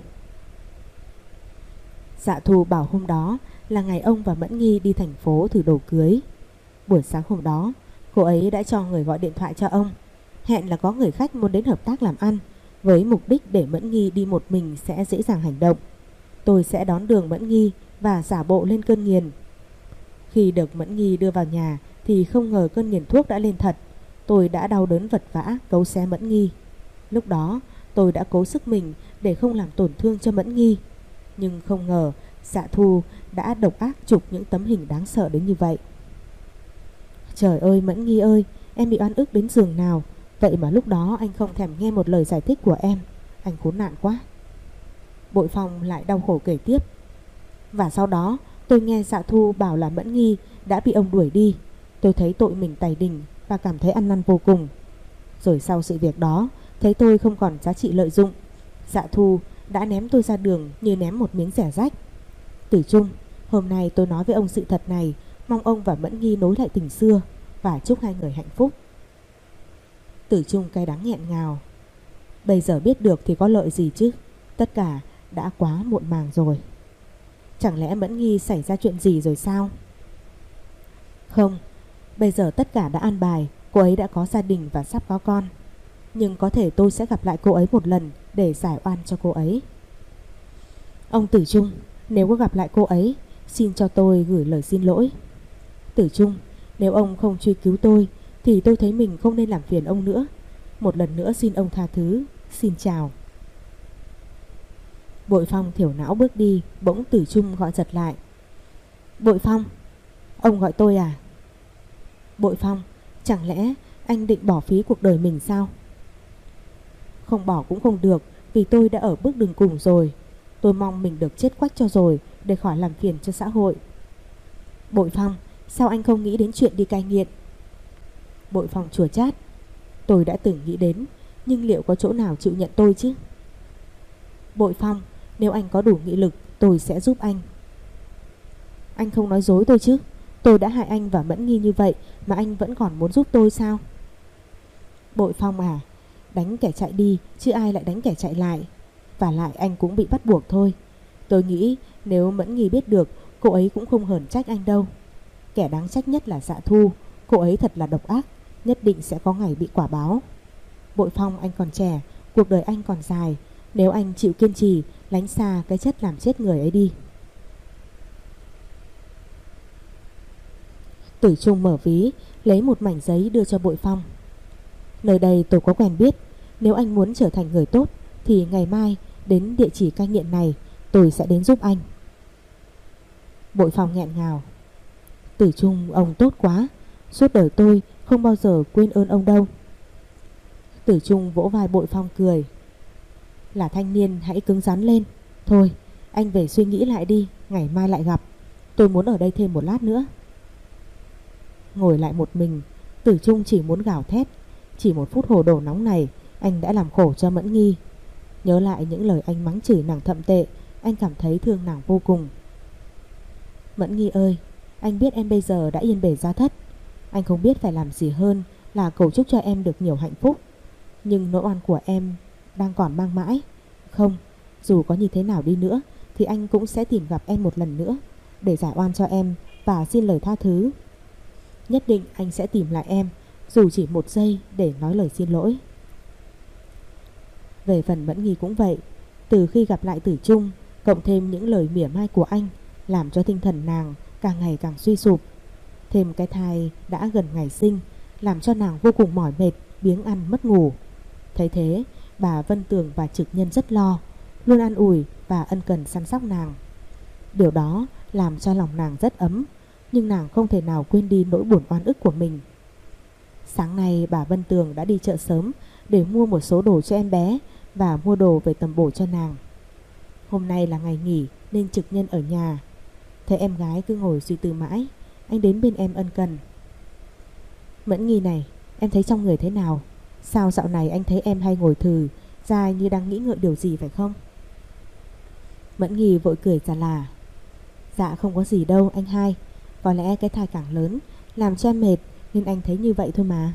Dạ Thu bảo hôm đó là ngày ông và Mẫn Nghi đi thành phố thử đồ cưới. Buổi sáng hôm đó, cô ấy đã cho người gọi điện thoại cho ông, hẹn là có người khách muốn đến hợp tác làm ăn, với mục đích để Mẫn Nghi đi một mình sẽ dễ dàng hành động. Tôi sẽ đón đường Mẫn Nghi và giả bộ lên cơn nghiền. Khi được Mẫn Nghi đưa vào nhà thì không ngờ cơn nghiền thuốc đã lên thật. Tôi đã đau đớn vật vã cấu xé Mẫn Nghi. Lúc đó tôi đã cố sức mình để không làm tổn thương cho Mẫn Nghi, nhưng không ngờ Dạ Thu đã độc ác chụp những tấm hình đáng sợ đến như vậy. Trời ơi Mẫn Nghi ơi, em bị oan ức đến giường nào, vậy mà lúc đó anh không thèm nghe một lời giải thích của em. Anh khốn nạn quá. Bội Phong lại đau khổ kể tiếp. Và sau đó tôi nghe Dạ Thu bảo là Mẫn Nghi đã bị ông đuổi đi. Tôi thấy tội mình tày đình và cảm thấy ăn năn vô cùng. Rồi sau sự việc đó, thấy tôi không còn giá trị lợi dụng, Dạ Thu đã ném tôi ra đường như ném một miếng rẻ rách. Tử Trung, hôm nay tôi nói với ông sự thật này, mong ông và Mẫn Nghi nối lại tình xưa và chúc hai người hạnh phúc. Tử Trung cay đắng nghẹn ngào. Bây giờ biết được thì có lợi gì chứ, tất cả đã quá muộn màng rồi. Chẳng lẽ Mẫn Nghi xảy ra chuyện gì rồi sao? Không, bây giờ tất cả đã an bài. Cô ấy đã có gia đình và sắp có con. Nhưng có thể tôi sẽ gặp lại cô ấy một lần để giải oan cho cô ấy. Ông Tử Trung, nếu có gặp lại cô ấy, xin cho tôi gửi lời xin lỗi. Tử Trung, nếu ông không truy cứu tôi thì tôi thấy mình không nên làm phiền ông nữa. Một lần nữa xin ông tha thứ. Xin chào. Bội Phong thiểu não bước đi, bỗng Tử Trung gọi giật lại. Bội Phong, ông gọi tôi à? Bội Phong, chẳng lẽ anh định bỏ phí cuộc đời mình sao? Không bỏ cũng không được, vì tôi đã ở bước đường cùng rồi. Tôi mong mình được chết quách cho rồi, để khỏi làm phiền cho xã hội. Bội Phong, sao anh không nghĩ đến chuyện đi cai nghiện? Bội Phong chua chát. Tôi đã từng nghĩ đến, nhưng liệu có chỗ nào chịu nhận tôi chứ? Bội Phong, nếu anh có đủ nghị lực, tôi sẽ giúp anh. Anh không nói dối tôi chứ? Tôi đã hại anh và Mẫn Nghi như vậy mà anh vẫn còn muốn giúp tôi sao? Bội Phong à, đánh kẻ chạy đi chứ ai lại đánh kẻ chạy lại. Và lại anh cũng bị bắt buộc thôi. Tôi nghĩ nếu Mẫn Nghi biết được, cô ấy cũng không hờn trách anh đâu. Kẻ đáng trách nhất là Dạ Thu. Cô ấy thật là độc ác, nhất định sẽ có ngày bị quả báo. Bội Phong, anh còn trẻ, cuộc đời anh còn dài. Nếu anh chịu kiên trì, lánh xa cái chất làm chết người ấy đi. Tử Trung mở ví, lấy một mảnh giấy đưa cho Bội Phong. Nơi đây tôi có quen biết, nếu anh muốn trở thành người tốt thì ngày mai đến địa chỉ cai nghiện này, tôi sẽ đến giúp anh. Bội Phong nghẹn ngào. Tử Trung, ông tốt quá, suốt đời tôi không bao giờ quên ơn ông đâu. Tử Trung vỗ vai Bội Phong cười. Là thanh niên hãy cứng rắn lên. Thôi, anh về suy nghĩ lại đi, ngày mai lại gặp. Tôi muốn ở đây thêm một lát nữa. Ngồi lại một mình, Tử Trung chỉ muốn gào thét. Chỉ một phút hồ đồ nóng này, anh đã làm khổ cho Mẫn Nghi. Nhớ lại những lời anh mắng chửi nàng thậm tệ, anh cảm thấy thương nàng vô cùng. Mẫn Nghi ơi, anh biết em bây giờ đã yên bề gia thất. Anh không biết phải làm gì hơn là cầu chúc cho em được nhiều hạnh phúc. Nhưng nỗi oan của em đang còn mang mãi. Không, dù có như thế nào đi nữa thì anh cũng sẽ tìm gặp em một lần nữa để giải oan cho em và xin lời tha thứ. Nhất định anh sẽ tìm lại em, dù chỉ một giây, để nói lời xin lỗi. Về phần Mẫn Nghi cũng vậy. Từ khi gặp lại Tử Trung, cộng thêm những lời mỉa mai của anh, làm cho tinh thần nàng càng ngày càng suy sụp. Thêm cái thai đã gần ngày sinh, làm cho nàng vô cùng mỏi mệt, biếng ăn mất ngủ. Thấy thế, bà Vân Tường và Trực Nhân rất lo, luôn an ủi và ân cần săn sóc nàng. Điều đó làm cho lòng nàng rất ấm, nhưng nàng không thể nào quên đi nỗi buồn oan ức của mình. Sáng nay bà Vân Tường đã đi chợ sớm để mua một số đồ cho em bé và mua đồ về tầm bổ cho nàng. Hôm nay là ngày nghỉ nên Trực Nhân ở nhà. Thấy em gái cứ ngồi suy tư mãi, anh đến bên em ân cần. Mẫn Nghi này, em thấy trong người thế nào? Sao dạo này anh thấy em hay ngồi thừ ra như đang nghĩ ngợi điều gì phải không? Mẫn Nghi vội cười giả là: Dạ không có gì đâu anh hai, có lẽ cái thai càng lớn làm cho em mệt nên anh thấy như vậy thôi mà.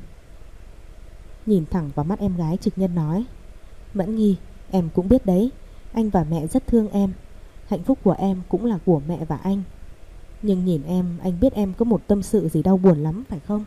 Nhìn thẳng vào mắt em gái, Trực Nhân nói: Mẫn Nghi, em cũng biết đấy, anh và mẹ rất thương em. Hạnh phúc của em cũng là của mẹ và anh. Nhưng nhìn em, anh biết em có một tâm sự gì đau buồn lắm phải không?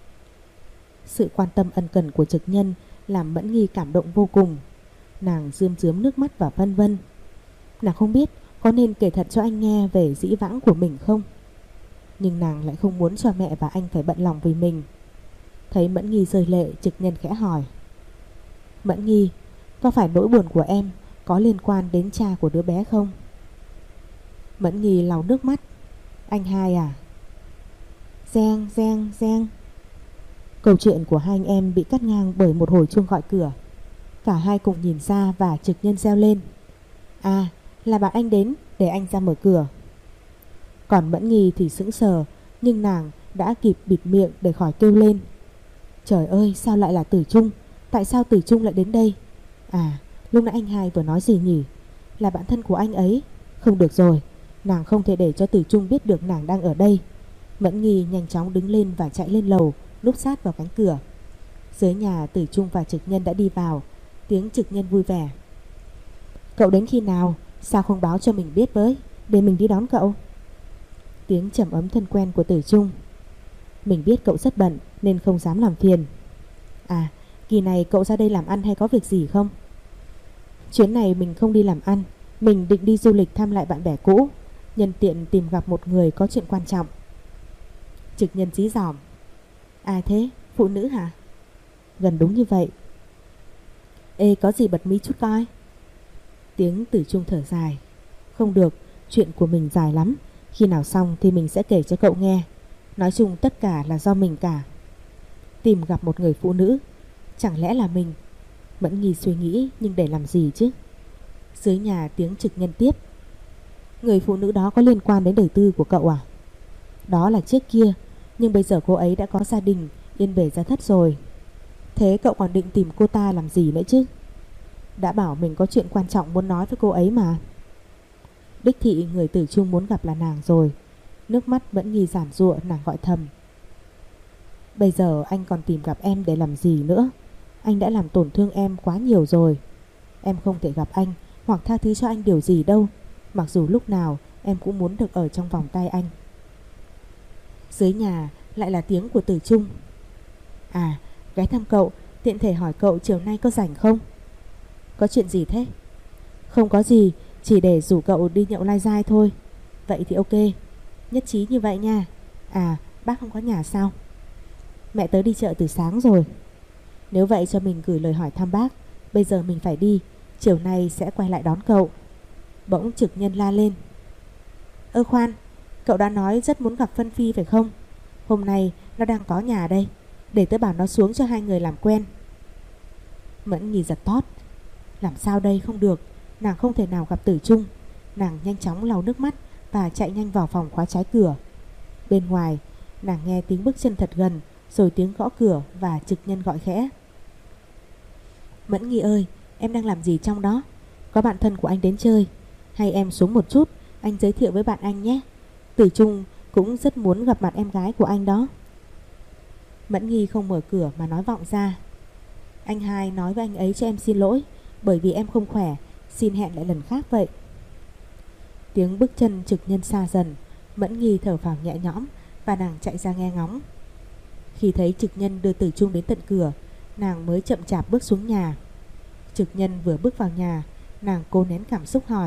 Sự quan tâm ân cần của Trực Nhân làm Mẫn Nghi cảm động vô cùng. Nàng rơm rớm nước mắt và vân vân. Nàng không biết có nên kể thật cho anh nghe về dĩ vãng của mình không, nhưng nàng lại không muốn cho mẹ và anh phải bận lòng vì mình. Thấy Mẫn Nghi rơi lệ, Trực Nhân khẽ hỏi: Mẫn Nghi, có phải nỗi buồn của em có liên quan đến cha của đứa bé không? Mẫn Nghi lau nước mắt: Anh hai à? Reng reng reng. Câu chuyện của hai anh em bị cắt ngang bởi một hồi chuông gọi cửa. Cả hai cùng nhìn ra và Trực Nhân reo lên: À, là bạn anh đến, để anh ra mở cửa. Còn Mẫn Nghi thì sững sờ, nhưng nàng đã kịp bịt miệng để khỏi kêu lên: Trời ơi, sao lại là Tử Trung? Tại sao Tử Trung lại đến đây? À, lúc nãy anh hai vừa nói gì nhỉ? Là bạn thân của anh ấy. Không được rồi, nàng không thể để cho Tử Trung biết được nàng đang ở đây. Mẫn Nghi nhanh chóng đứng lên và chạy lên lầu, núp sát vào cánh cửa. Dưới nhà, Tử Trung và Trực Nhân đã đi vào. Tiếng Trực Nhân vui vẻ: Cậu đến khi nào? Sao không báo cho mình biết với, để mình đi đón cậu? Tiếng trầm ấm thân quen của Tử Trung: Mình biết cậu rất bận nên không dám làm phiền. À, kỳ này cậu ra đây làm ăn hay có việc gì không? Chuyến này mình không đi làm ăn, mình định đi du lịch thăm lại bạn bè cũ, nhân tiện tìm gặp một người có chuyện quan trọng. Trực Nhân dí dỏm: À thế, phụ nữ hả? Gần đúng như vậy. Ê, có gì bật mí chút coi. Tiếng Tử Trung thở dài: Không được, chuyện của mình dài lắm, khi nào xong thì mình sẽ kể cho cậu nghe. Nói chung tất cả là do mình cả. Tìm gặp một người phụ nữ, chẳng lẽ là mình? Mẫn Nghi suy nghĩ, nhưng để làm gì chứ? Dưới nhà, tiếng Trực Nhân tiếp: Người phụ nữ đó có liên quan đến đời tư của cậu à? Đó là trước kia, nhưng bây giờ cô ấy đã có gia đình, yên bề gia thất rồi. Thế cậu còn định tìm cô ta làm gì nữa chứ? Đã bảo mình có chuyện quan trọng muốn nói với cô ấy mà. Đích thị người Tử Trung muốn gặp là nàng rồi. Nước mắt Mẫn Nghi giản giụa, nàng gọi thầm: Bây giờ anh còn tìm gặp em để làm gì nữa? Anh đã làm tổn thương em quá nhiều rồi. Em không thể gặp anh hoặc tha thứ cho anh điều gì đâu, mặc dù lúc nào em cũng muốn được ở trong vòng tay anh. Dưới nhà lại là tiếng của Tử Trung: À, ghé thăm cậu, tiện thể hỏi cậu chiều nay có rảnh không? Có chuyện gì thế? Không có gì, chỉ để rủ cậu đi nhậu lai dai thôi. Vậy thì ok, nhất trí như vậy nha. À, bác không có nhà sao? Mẹ tớ đi chợ từ sáng rồi. Nếu vậy cho mình gửi lời hỏi thăm bác. Bây giờ mình phải đi, chiều nay sẽ quay lại đón cậu. Bỗng Trực Nhân la lên: Ơ khoan, cậu đã nói rất muốn gặp Phân Phi phải không? Hôm nay nó đang có nhà đây, để tớ bảo nó xuống cho hai người làm quen. Mẫn Nghi giật thót: Làm sao đây, không được, nàng không thể nào gặp Tử Trung. Nàng nhanh chóng lau nước mắt và chạy nhanh vào phòng khóa trái cửa. Bên ngoài, nàng nghe tiếng bước chân thật gần, rồi tiếng gõ cửa và Trực Nhân gọi khẽ: Mẫn Nghi ơi, em đang làm gì trong đó? Có bạn thân của anh đến chơi. Hay em xuống một chút, anh giới thiệu với bạn anh nhé. Tử Trung cũng rất muốn gặp mặt em gái của anh đó. Mẫn Nghi không mở cửa mà nói vọng ra: Anh hai nói với anh ấy cho em xin lỗi, bởi vì em không khỏe, xin hẹn lại lần khác vậy. Tiếng bước chân Trực Nhân xa dần. Mẫn Nghi thở phào nhẹ nhõm và nàng chạy ra nghe ngóng. Khi thấy Trực Nhân đưa Tử Trung đến tận cửa, nàng mới chậm chạp bước xuống nhà. Trực Nhân vừa bước vào nhà, nàng cố nén cảm xúc hỏi: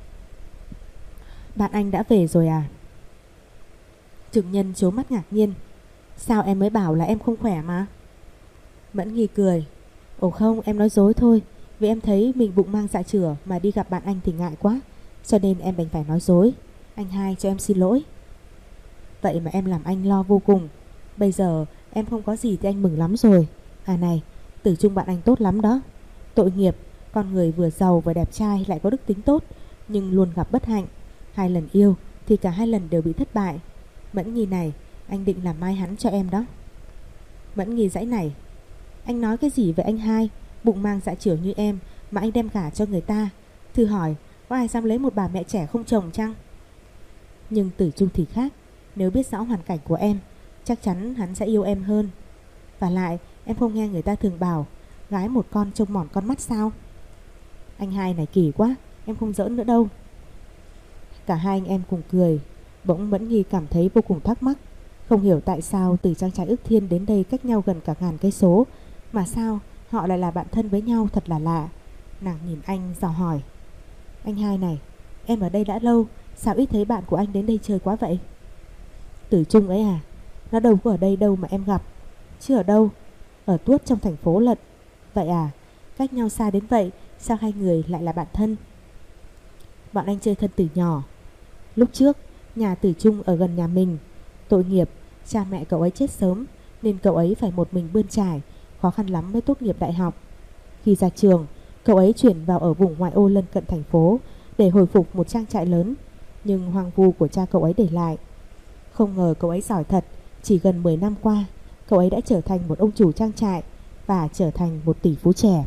Bạn anh đã về rồi à? Trực Nhân trố mắt ngạc nhiên: Sao em mới bảo là em không khỏe mà? Mẫn Nghi cười: Ồ không, em nói dối thôi. Vì em thấy mình bụng mang dạ chửa mà đi gặp bạn anh thì ngại quá, cho nên em đành phải nói dối. Anh hai cho em xin lỗi. Vậy mà em làm anh lo vô cùng. Bây giờ Em không có gì thì anh mừng lắm rồi. À này, Tử Trung bạn anh tốt lắm đó. Tội nghiệp, con người vừa giàu vừa đẹp trai lại có đức tính tốt, nhưng luôn gặp bất hạnh. Hai lần yêu thì cả hai lần đều bị thất bại. Mẫn Nghi này, anh định làm mai hắn cho em đó. Mẫn Nghi giãy nảy. Anh nói cái gì vậy anh hai? Bụng mang dạ chửa như em mà anh đem cả cho người ta. Thử hỏi, có ai dám lấy một bà mẹ trẻ không chồng chăng? Nhưng Tử Trung thì khác. Nếu biết rõ hoàn cảnh của em, chắc chắn hắn sẽ yêu em hơn. Và lại, em không nghe người ta thường bảo gái một con trông mòn con mắt sao? Anh hai này kỳ quá, em không giỡn nữa đâu. Cả hai anh em cùng cười. Bỗng Mẫn Nghi cảm thấy vô cùng thắc mắc, không hiểu tại sao từ trang trại Ức Thiên đến đây cách nhau gần cả ngàn cây số, mà sao họ lại là bạn thân với nhau, thật là lạ. Nàng nhìn anh dò hỏi. Anh hai này, em ở đây đã lâu, sao ít thấy bạn của anh đến đây chơi quá vậy? Tử Trung ấy à? Nó đâu có ở đây đâu mà em gặp. Chứ ở đâu? Ở tuốt trong thành phố lận. Vậy à? Cách nhau xa đến vậy, sao hai người lại là bạn thân? Bọn anh chơi thân từ nhỏ. Lúc trước nhà Tử Trung ở gần nhà mình. Tội nghiệp, cha mẹ cậu ấy chết sớm, nên cậu ấy phải một mình bươn trải, khó khăn lắm mới tốt nghiệp đại học. Khi ra trường, cậu ấy chuyển vào ở vùng ngoại ô lân cận thành phố để hồi phục một trang trại lớn, nhưng hoang vu của cha cậu ấy để lại. Không ngờ cậu ấy giỏi thật, chỉ gần mười năm qua, cậu ấy đã trở thành một ông chủ trang trại và trở thành một tỷ phú trẻ.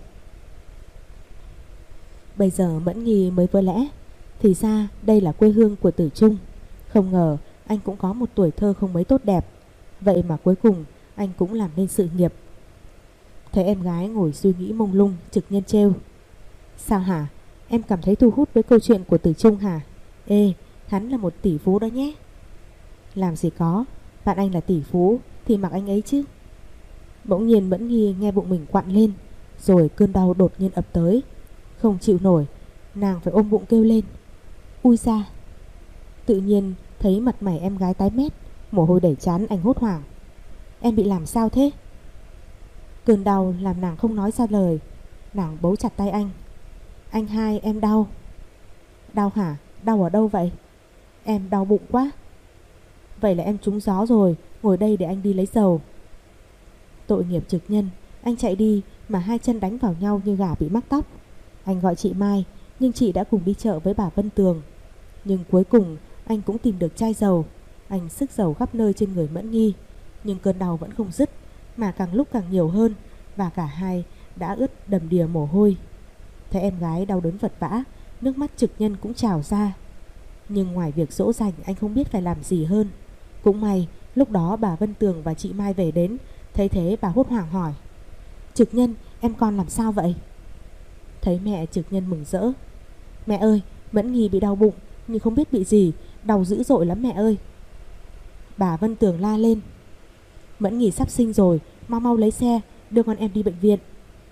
Bây giờ Mẫn Nghi mới vỡ lẽ, thì ra đây là quê hương của Tử Trung. Không ngờ anh cũng có một tuổi thơ không mấy tốt đẹp, vậy mà cuối cùng anh cũng làm nên sự nghiệp. Thấy em gái ngồi suy nghĩ mông lung, Trực Nhân trêu. Sao hả? Em cảm thấy thu hút với câu chuyện của Tử Trung hả? Ê, hắn là một tỷ phú đó nhé. Làm gì có, bạn anh là tỷ phú thì mặc anh ấy chứ. Bỗng nhiên Mẫn Nghi nghe bụng mình quặn lên, rồi cơn đau đột nhiên ập tới. Không chịu nổi, nàng phải ôm bụng kêu lên. Ui da! Tự nhiên thấy mặt mày em gái tái mét, mồ hôi đẩy trán, anh hốt hoảng. Em bị làm sao thế? Cơn đau làm nàng không nói ra lời. Nàng bấu chặt tay anh. Anh hai, em đau. Đau hả? Đau ở đâu vậy? Em đau bụng quá. Vậy là em trúng gió rồi, ngồi đây để anh đi lấy dầu. Tội nghiệp Trực Nhân, anh chạy đi mà hai chân đánh vào nhau như gà bị mắc tóc. Anh gọi chị Mai, nhưng chị đã cùng đi chợ với bà Vân Tường. Nhưng cuối cùng anh cũng tìm được chai dầu. Anh xức dầu khắp nơi trên người Mẫn Nghi, nhưng cơn đau vẫn không dứt, mà càng lúc càng nhiều hơn, và cả hai đã ướt đầm đìa mồ hôi. Thấy em gái đau đớn vật vã, nước mắt Trực Nhân cũng trào ra. Nhưng ngoài việc dỗ dành, anh không biết phải làm gì hơn. Cũng may lúc đó bà Vân Tường và chị Mai về đến. Thấy thế bà hốt hoảng hỏi. Trực Nhân, em con làm sao vậy? Thấy mẹ, Trực Nhân mừng rỡ. Mẹ ơi, Mẫn Nghi bị đau bụng, nhưng không biết bị gì, đau dữ dội lắm mẹ ơi. Bà Vân Tường la lên. Mẫn Nghi sắp sinh rồi, mau mau lấy xe đưa con em đi bệnh viện.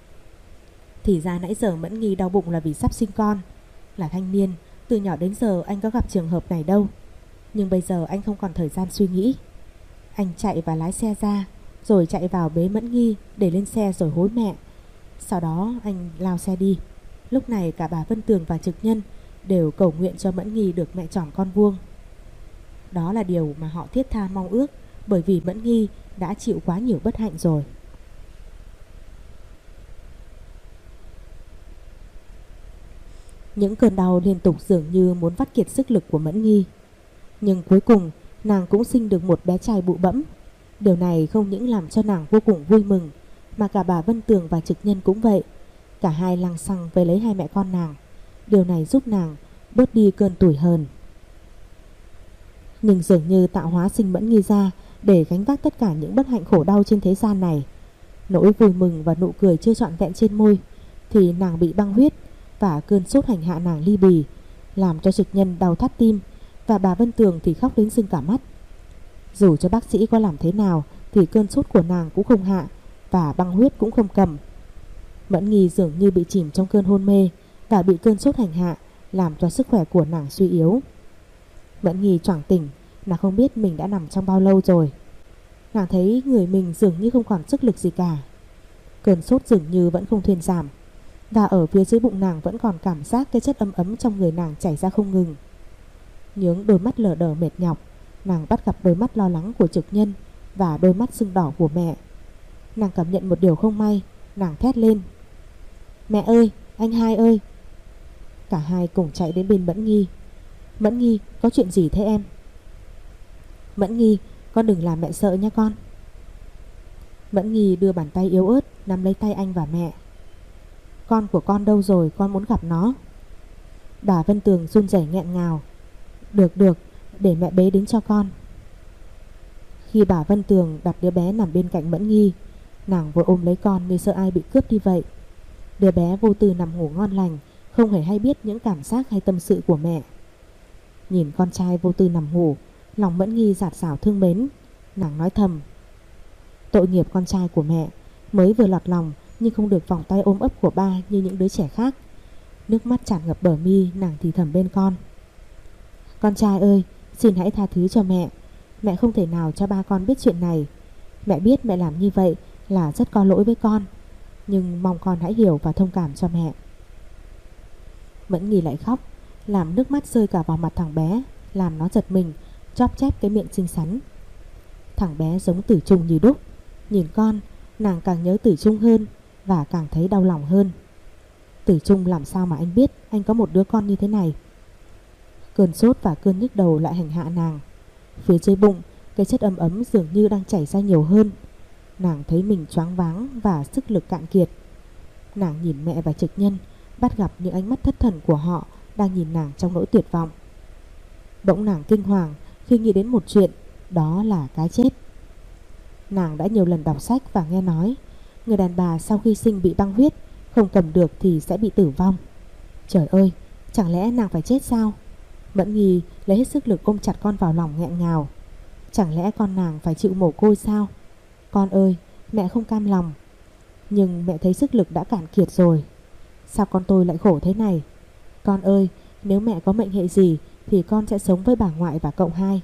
Thì ra nãy giờ Mẫn Nghi đau bụng là vì sắp sinh con. Là thanh niên, từ nhỏ đến giờ anh có gặp trường hợp này đâu. Nhưng bây giờ anh không còn thời gian suy nghĩ. Anh chạy và lái xe ra, rồi chạy vào bế Mẫn Nghi để lên xe rồi hối mẹ. Sau đó anh lao xe đi. Lúc này cả bà Vân Tường và Trực Nhân đều cầu nguyện cho Mẫn Nghi được mẹ tròn con vuông. Đó là điều mà họ thiết tha mong ước, bởi vì Mẫn Nghi đã chịu quá nhiều bất hạnh rồi. Những cơn đau liên tục dường như muốn vắt kiệt sức lực của Mẫn Nghi. Nhưng cuối cùng nàng cũng sinh được một bé trai bụ bẫm. Điều này không những làm cho nàng vô cùng vui mừng, mà cả bà Vân Tường và Trực Nhân cũng vậy. Cả hai lăng xăng về lấy hai mẹ con nàng. Điều này giúp nàng bớt đi cơn tủi hờn. Nhưng dường như tạo hóa sinh Mẫn Nghi ra để gánh vác tất cả những bất hạnh khổ đau trên thế gian này. Nỗi vui mừng và nụ cười chưa trọn vẹn trên môi, thì nàng bị băng huyết, và cơn sốt hành hạ nàng ly bì, làm cho Trực Nhân đau thắt tim, và bà Vân Tường thì khóc đến sưng cả mắt. Dù cho bác sĩ có làm thế nào thì cơn sốt của nàng cũng không hạ, và băng huyết cũng không cầm. Mẫn Nghi dường như bị chìm trong cơn hôn mê, và bị cơn sốt hành hạ làm cho sức khỏe của nàng suy yếu. Mẫn Nghi choàng tỉnh, nàng không biết mình đã nằm trong bao lâu rồi. Nàng thấy người mình dường như không còn sức lực gì cả. Cơn sốt dường như vẫn không thuyên giảm, và ở phía dưới bụng nàng vẫn còn cảm giác cái chất ấm ấm trong người nàng chảy ra không ngừng. Nhướng đôi mắt lờ đờ mệt nhọc, nàng bắt gặp đôi mắt lo lắng của Trực Nhân, và đôi mắt sưng đỏ của mẹ. Nàng cảm nhận một điều không may, nàng thét lên: "Mẹ ơi, anh hai ơi!" Cả hai cùng chạy đến bên Mẫn Nghi. "Mẫn Nghi, có chuyện gì thế em?" "Mẫn Nghi, con đừng làm mẹ sợ nha con." Mẫn Nghi đưa bàn tay yếu ớt nắm lấy tay anh và mẹ. "Con của con đâu rồi, con muốn gặp nó." Bà Vân Tường run rẩy nghẹn ngào: "Được được, để mẹ bế đến cho con." Khi bà Vân Tường đặt đứa bé nằm bên cạnh Mẫn Nghi, nàng vội ôm lấy con như sợ ai bị cướp đi vậy. Đứa bé vô tư nằm ngủ ngon lành, không hề hay biết những cảm giác hay tâm sự của mẹ. Nhìn con trai vô tư nằm ngủ, lòng Mẫn Nghi dạt dào thương mến. Nàng nói thầm: "Tội nghiệp con trai của mẹ, mới vừa lọt lòng nhưng không được vòng tay ôm ấp của ba như những đứa trẻ khác." Nước mắt tràn ngập bờ mi, nàng thì thầm bên con: "Con trai ơi, xin hãy tha thứ cho mẹ. Mẹ không thể nào cho ba con biết chuyện này. Mẹ biết mẹ làm như vậy là rất có lỗi với con, nhưng mong con hãy hiểu và thông cảm cho mẹ." Mẫn Nghi lại khóc, làm nước mắt rơi cả vào mặt thằng bé, làm nó giật mình, chóp chép cái miệng xinh xắn. Thằng bé giống Tử Trung như đúc. Nhìn con, nàng càng nhớ Tử Trung hơn và càng thấy đau lòng hơn. Tử Trung làm sao mà anh biết anh có một đứa con như thế này. Cơn sốt và cơn nhức đầu lại hành hạ nàng. Phía dưới bụng, cái chất ấm ấm dường như đang chảy ra nhiều hơn. Nàng thấy mình choáng váng và sức lực cạn kiệt. Nàng nhìn mẹ và Trực Nhân, bắt gặp những ánh mắt thất thần của họ đang nhìn nàng trong nỗi tuyệt vọng. Bỗng nàng kinh hoàng khi nghĩ đến một chuyện, đó là cái chết. Nàng đã nhiều lần đọc sách và nghe nói người đàn bà sau khi sinh bị băng huyết, không cầm được thì sẽ bị tử vong. Trời ơi, chẳng lẽ nàng phải chết sao? Mẫn Nghi lấy hết sức lực ôm chặt con vào lòng nghẹn ngào. Chẳng lẽ con nàng phải chịu mồ côi sao? Con ơi, mẹ không cam lòng, nhưng mẹ thấy sức lực đã cạn kiệt rồi. Sao con tôi lại khổ thế này? Con ơi, nếu mẹ có mệnh hệ gì thì con sẽ sống với bà ngoại và cậu hai.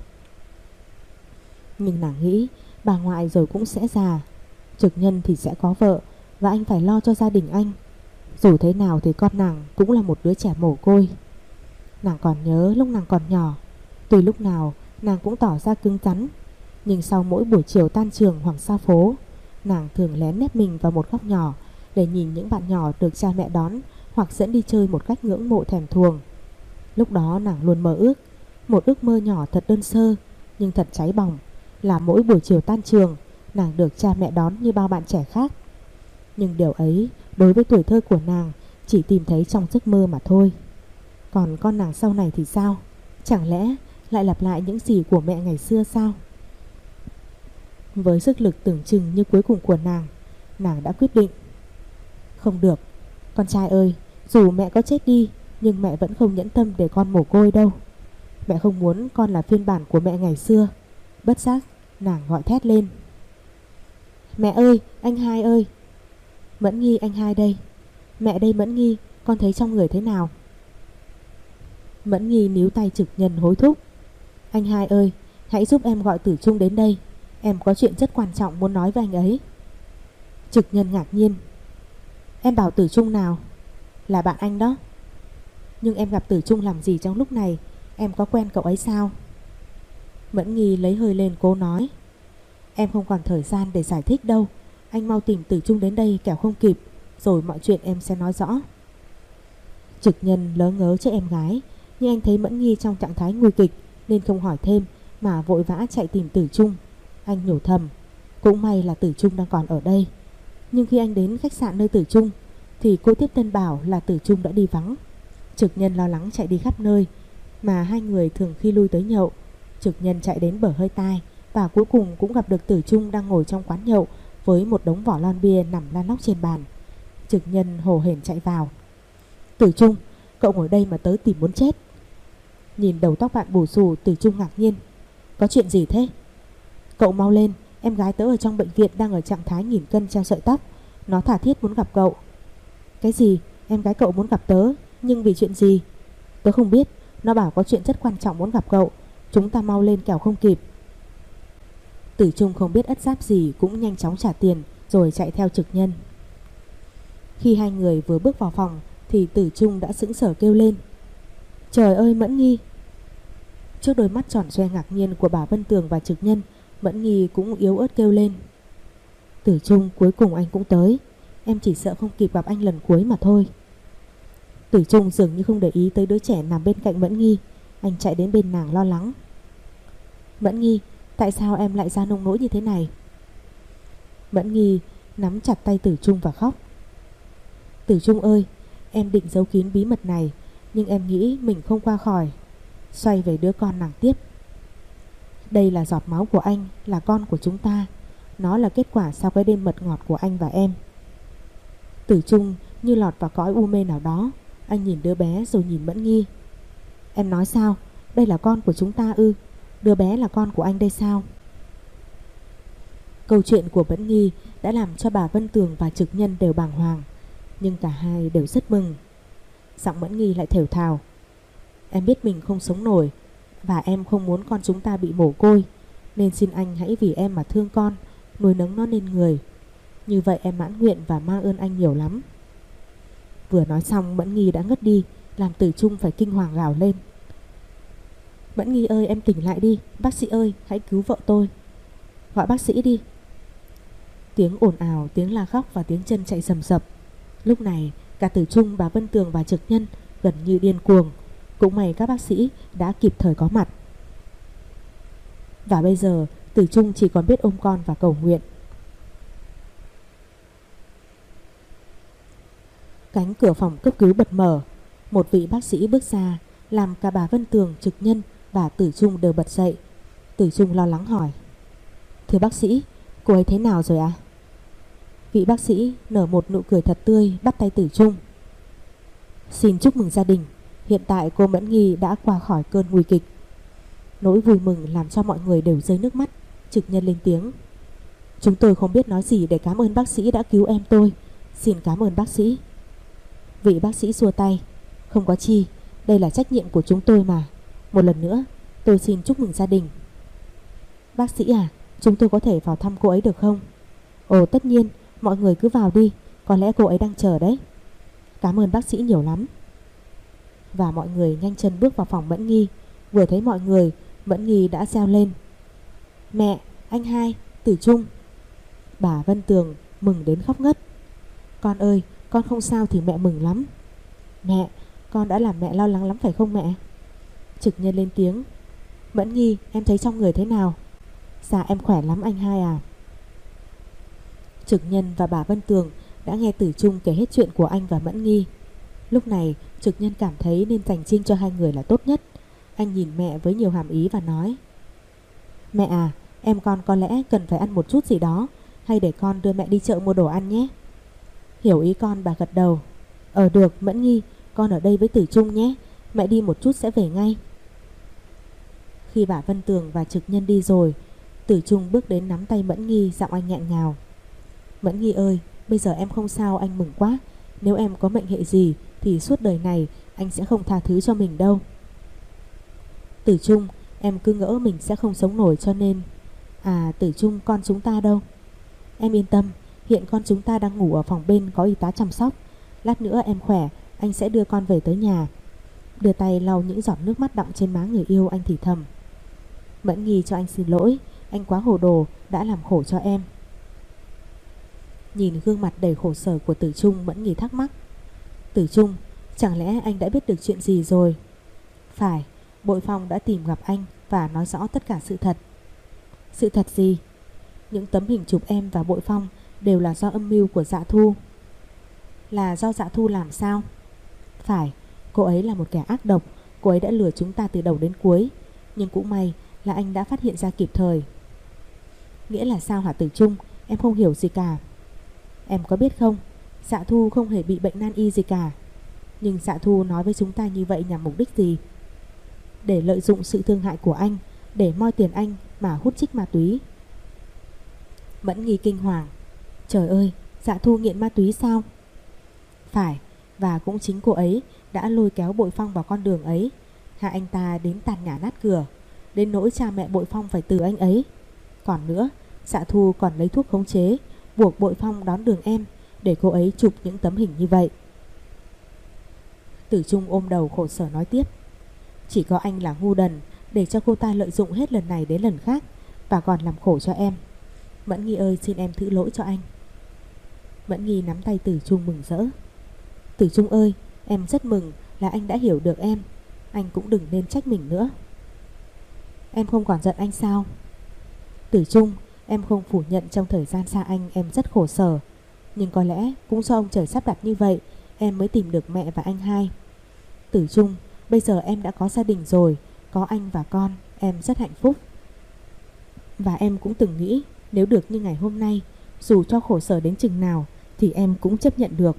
Nhưng nàng nghĩ bà ngoại rồi cũng sẽ già, Trực Nhân thì sẽ có vợ, và anh phải lo cho gia đình anh. Dù thế nào thì con nàng cũng là một đứa trẻ mồ côi. Nàng còn nhớ lúc nàng còn nhỏ, tuy lúc nào nàng cũng tỏ ra cứng rắn, nhưng sau mỗi buổi chiều tan trường hoặc xa phố, nàng thường lén nép mình vào một góc nhỏ để nhìn những bạn nhỏ được cha mẹ đón hoặc dẫn đi chơi một cách ngưỡng mộ thèm thuồng. Lúc đó nàng luôn mơ ước, một ước mơ nhỏ thật đơn sơ nhưng thật cháy bỏng, là mỗi buổi chiều tan trường nàng được cha mẹ đón như bao bạn trẻ khác. Nhưng điều ấy đối với tuổi thơ của nàng chỉ tìm thấy trong giấc mơ mà thôi. Còn con nàng sau này thì sao? Chẳng lẽ lại lặp lại những gì của mẹ ngày xưa sao? Với sức lực tưởng chừng như cuối cùng của nàng, nàng đã quyết định: không được, con trai ơi, dù mẹ có chết đi nhưng mẹ vẫn không nhẫn tâm để con mồ côi đâu. Mẹ không muốn con là phiên bản của mẹ ngày xưa. Bất giác nàng gọi thét lên: "Mẹ ơi, anh hai ơi!" "Mẫn Nghi, anh hai đây." "Mẹ đây Mẫn Nghi, con thấy trong người thế nào?" Mẫn Nghi níu tay Trực Nhân hối thúc: "Anh hai ơi, hãy giúp em gọi Tử Trung đến đây. Em có chuyện rất quan trọng muốn nói với anh ấy." Trực Nhân ngạc nhiên: "Em bảo Tử Trung nào?" "Là bạn anh đó." "Nhưng em gặp Tử Trung làm gì trong lúc này? Em có quen cậu ấy sao?" Mẫn Nghi lấy hơi lên cố nói: "Em không còn thời gian để giải thích đâu. Anh mau tìm Tử Trung đến đây kẻo không kịp, rồi mọi chuyện em sẽ nói rõ." Trực Nhân lớ ngớ trước em gái, nhưng anh thấy Mẫn Nghi trong trạng thái nguy kịch nên không hỏi thêm mà vội vã chạy tìm Tử Trung. Anh nhủ thầm: cũng may là Tử Trung đang còn ở đây. Nhưng khi anh đến khách sạn nơi Tử Trung thì cô tiếp tân bảo là Tử Trung đã đi vắng. Trực Nhân lo lắng chạy đi khắp nơi, mà hai người thường khi lui tới nhậu. Trực Nhân chạy đến bờ hơi tai và cuối cùng cũng gặp được Tử Trung đang ngồi trong quán nhậu với một đống vỏ lon bia nằm lan lóc trên bàn. Trực Nhân hổ hển chạy vào: "Tử Trung, cậu ngồi đây mà tớ tìm muốn chết." Nhìn đầu tóc bạn bù xù, Tử Trung ngạc nhiên: "Có chuyện gì thế?" "Cậu mau lên, em gái tớ ở trong bệnh viện đang ở trạng thái nghìn cân treo sợi tóc. Nó thả thiết muốn gặp cậu." "Cái gì? Em gái cậu muốn gặp tớ? Nhưng vì chuyện gì?" "Tớ không biết, nó bảo có chuyện rất quan trọng muốn gặp cậu. Chúng ta mau lên kẻo không kịp." Tử Trung không biết ất giáp gì cũng nhanh chóng trả tiền rồi chạy theo Trực Nhân. Khi hai người vừa bước vào phòng thì Tử Trung đã sững sờ kêu lên: "Trời ơi Mẫn Nghi!" Trước đôi mắt tròn xoe ngạc nhiên của bà Vân Tường và Trực Nhân, Mẫn Nghi cũng yếu ớt kêu lên. Tử Trung, cuối cùng anh cũng tới. Em chỉ sợ không kịp gặp anh lần cuối mà thôi. Tử Trung dường như không để ý tới đứa trẻ nằm bên cạnh Mẫn Nghi. Anh chạy đến bên nàng lo lắng. Mẫn Nghi, tại sao em lại ra nông nỗi như thế này? Mẫn Nghi nắm chặt tay Tử Trung và khóc. Tử Trung ơi, em định giấu kín bí mật này, nhưng em nghĩ mình không qua khỏi. Xoay về đứa con nàng tiếp. Đây là giọt máu của anh, là con của chúng ta. Nó là kết quả sau cái đêm mật ngọt của anh và em. Tử Trung như lọt vào cõi u mê nào đó. Anh nhìn đứa bé rồi nhìn Mẫn Nghi. Em nói sao? Đây là con của chúng ta ư? Đứa bé là con của anh đây sao? Câu chuyện của Mẫn Nghi đã làm cho bà Vân Tường và Trực Nhân đều bàng hoàng, nhưng cả hai đều rất mừng. Giọng Mẫn Nghi lại thều thào. Em biết mình không sống nổi, và em không muốn con chúng ta bị mồ côi, nên xin anh hãy vì em mà thương con, nuôi nấng nó nên người. Như vậy em mãn nguyện và mang ơn anh nhiều lắm. Vừa nói xong Mẫn Nghi đã ngất đi, làm Tử Trung phải kinh hoàng gào lên. Mẫn Nghi ơi, em tỉnh lại đi. Bác sĩ ơi, hãy cứu vợ tôi. Gọi bác sĩ đi. Tiếng ồn ào, tiếng la khóc và tiếng chân chạy rầm rập. Lúc này cả Tử Trung, bà Vân Tường và Trực Nhân gần như điên cuồng. Cũng may các bác sĩ đã kịp thời có mặt. Và bây giờ Tử Trung chỉ còn biết ôm con và cầu nguyện. Cánh cửa phòng cấp cứu bật mở. Một vị bác sĩ bước ra, làm cả bà Vân Tường, Trực Nhân và Tử Trung đều bật dậy. Tử Trung lo lắng hỏi. Thưa bác sĩ, cô ấy thế nào rồi ạ? À? Vị bác sĩ nở một nụ cười thật tươi, bắt tay Tử Trung. Xin chúc mừng gia đình. Hiện tại cô Mẫn Nghi đã qua khỏi cơn nguy kịch. Nỗi vui mừng làm cho mọi người đều rơi nước mắt. Trực Nhân lên tiếng. Chúng tôi không biết nói gì để cảm ơn bác sĩ đã cứu em tôi. Xin cảm ơn bác sĩ. Vị bác sĩ xua tay. Không có chi, đây là trách nhiệm của chúng tôi mà. Một lần nữa tôi xin chúc mừng gia đình. Bác sĩ à, chúng tôi có thể vào thăm cô ấy được không? Ồ tất nhiên, mọi người cứ vào đi. Có lẽ cô ấy đang chờ đấy. Cảm ơn bác sĩ nhiều lắm. Và mọi người nhanh chân bước vào phòng Mẫn Nghi. Vừa thấy mọi người, Mẫn Nghi đã reo lên. Mẹ, anh hai, Tử Trung. Bà Vân Tường mừng đến khóc ngất. Con ơi, con không sao thì mẹ mừng lắm. Mẹ, con đã làm mẹ lo lắng lắm phải không mẹ? Trực Nhân lên tiếng. Mẫn Nghi, em thấy trong người thế nào? Dạ em khỏe lắm anh hai à. Trực Nhân và bà Vân Tường đã nghe Tử Trung kể hết chuyện của anh và Mẫn Nghi. Lúc này Trực Nhân cảm thấy nên dành riêng cho hai người là tốt nhất. Anh nhìn mẹ với nhiều hàm ý và nói. Mẹ à, em con có lẽ cần phải ăn một chút gì đó, hay để con đưa mẹ đi chợ mua đồ ăn nhé. Hiểu ý con, bà gật đầu. Ờ được Mẫn Nghi, con ở đây với Tử Trung nhé. Mẹ đi một chút sẽ về ngay. Khi bà Vân Tường và Trực Nhân đi rồi, Tử Trung bước đến nắm tay Mẫn Nghi, giọng anh nghẹn ngào. Mẫn Nghi ơi, bây giờ em không sao, anh mừng quá. Nếu em có mệnh hệ gì thì suốt đời này anh sẽ không tha thứ cho mình đâu. Tử Trung, em cứ ngỡ mình sẽ không sống nổi cho nên. À Tử Trung, con chúng ta đâu? Em yên tâm, hiện con chúng ta đang ngủ ở phòng bên có y tá chăm sóc. Lát nữa em khỏe, anh sẽ đưa con về tới nhà. Đưa tay lau những giọt nước mắt đọng trên má người yêu, anh thì thầm. Mẫn Nghi, cho anh xin lỗi, anh quá hồ đồ, đã làm khổ cho em. Nhìn gương mặt đầy khổ sở của Tử Trung, Mẫn Nghi thắc mắc. Tử Trung, chẳng lẽ anh đã biết được chuyện gì rồi? Phải, Bội Phong đã tìm gặp anh và nói rõ tất cả sự thật. Sự thật gì? Những tấm hình chụp em và Bội Phong đều là do âm mưu của Dạ Thu. Là do Dạ Thu làm sao? Phải, cô ấy là một kẻ ác độc. Cô ấy đã lừa chúng ta từ đầu đến cuối. Nhưng cũng may là anh đã phát hiện ra kịp thời. Nghĩa là sao hả Tử Trung? Em không hiểu gì cả. Em có biết không, Dạ Thu không hề bị bệnh nan y gì cả. Nhưng Dạ Thu nói với chúng ta như vậy nhằm mục đích gì? Để lợi dụng sự thương hại của anh, để moi tiền anh mà hút chích ma túy. Mẫn Nghi kinh hoàng. Trời ơi, Dạ Thu nghiện ma túy sao? Phải, và cũng chính cô ấy đã lôi kéo Bội Phong vào con đường ấy, hạ anh ta đến tàn nhả nát cửa, đến nỗi cha mẹ Bội Phong phải từ anh ấy. Còn nữa, Dạ Thu còn lấy thuốc khống chế, buộc Bội Phong đón đường em, để cô ấy chụp những tấm hình như vậy. Tử Trung ôm đầu khổ sở nói tiếp. Chỉ có anh là ngu đần, để cho cô ta lợi dụng hết lần này đến lần khác, và còn làm khổ cho em. Mẫn Nghi ơi, xin em thứ lỗi cho anh. Mẫn Nghi nắm tay Tử Trung mừng rỡ. Tử Trung ơi, em rất mừng là anh đã hiểu được em. Anh cũng đừng nên trách mình nữa. Em không còn giận anh sao? Tử Trung, em không phủ nhận trong thời gian xa anh em rất khổ sở, nhưng có lẽ cũng do ông trời sắp đặt như vậy, em mới tìm được mẹ và anh hai. Tử Trung, bây giờ em đã có gia đình rồi, có anh và con, em rất hạnh phúc. Và em cũng từng nghĩ nếu được như ngày hôm nay, dù cho khổ sở đến chừng nào thì em cũng chấp nhận được.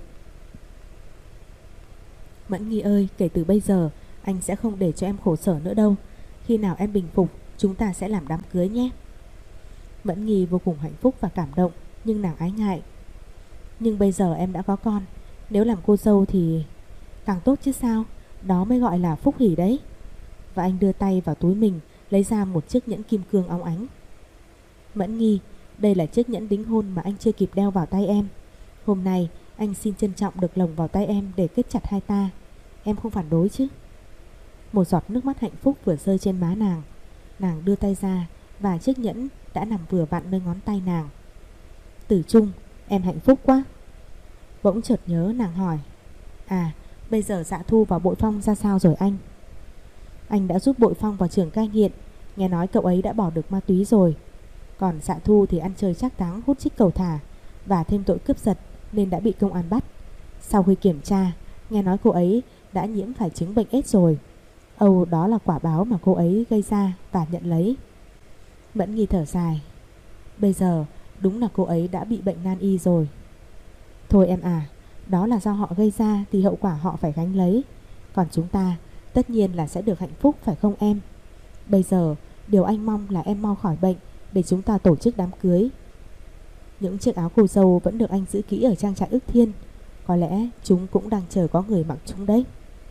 Mẫn Nghi ơi, kể từ bây giờ anh sẽ không để cho em khổ sở nữa đâu. Khi nào em bình phục, chúng ta sẽ làm đám cưới nhé. Mẫn Nghi vô cùng hạnh phúc và cảm động, nhưng nàng ái ngại. Nhưng bây giờ em đã có con, nếu làm cô dâu thì càng tốt chứ sao. Đó mới gọi là phúc hỉ đấy. Và anh đưa tay vào túi mình, lấy ra một chiếc nhẫn kim cương óng ánh. Mẫn Nghi, đây là chiếc nhẫn đính hôn mà anh chưa kịp đeo vào tay em. Hôm nay anh xin trân trọng được lồng vào tay em để kết chặt hai ta. Em không phản đối chứ? Một giọt nước mắt hạnh phúc vừa rơi trên má nàng. Nàng đưa tay ra và chiếc nhẫn đã nằm vừa vặn nơi ngón tay nàng. Tử Trung, em hạnh phúc quá. Bỗng chợt nhớ, nàng hỏi: À, bây giờ Dạ Thu và Bội Phong ra sao rồi anh? Anh đã giúp Bội Phong vào trường cai nghiện, nghe nói cậu ấy đã bỏ được ma túy rồi. Còn Dạ Thu thì ăn chơi trác táng, hút chích cầu thả và thêm tội cướp giật nên đã bị công an bắt. Sau khi kiểm tra, nghe nói cô ấy đã nhiễm phải chứng bệnh AIDS rồi. Âu, đó là quả báo mà cô ấy gây ra và nhận lấy. Mẫn Nghi thở dài. Bây giờ đúng là cô ấy đã bị bệnh nan y rồi. Thôi em à, đó là do họ gây ra thì hậu quả họ phải gánh lấy. Còn chúng ta tất nhiên là sẽ được hạnh phúc, phải không em? Bây giờ điều anh mong là em mau khỏi bệnh để chúng ta tổ chức đám cưới. Những chiếc áo cô dâu vẫn được anh giữ kỹ ở trang trại Ức Thiên. Có lẽ chúng cũng đang chờ có người mặc chúng đấy.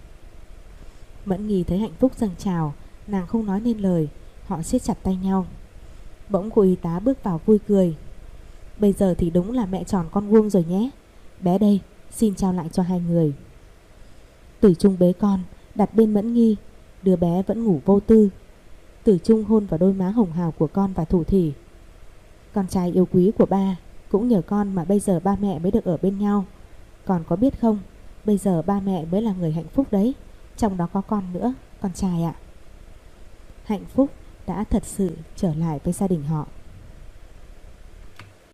Mẫn Nghi thấy hạnh phúc dâng trào, nàng không nói nên lời. Họ siết chặt tay nhau. Bỗng cô y tá bước vào vui cười. Bây giờ thì đúng là mẹ tròn con vuông rồi nhé. Bé đây, xin trao lại cho hai người. Tử Trung bế con đặt bên Mẫn Nghi. Đứa bé vẫn ngủ vô tư. Tử Trung hôn vào đôi má hồng hào của con và thủ thỉ. Con trai yêu quý của ba, cũng nhờ con mà bây giờ ba mẹ mới được ở bên nhau. Con có biết không, bây giờ ba mẹ mới là người hạnh phúc đấy. Trong đó có con nữa, con trai ạ. Hạnh phúc đã thật sự trở lại với gia đình họ.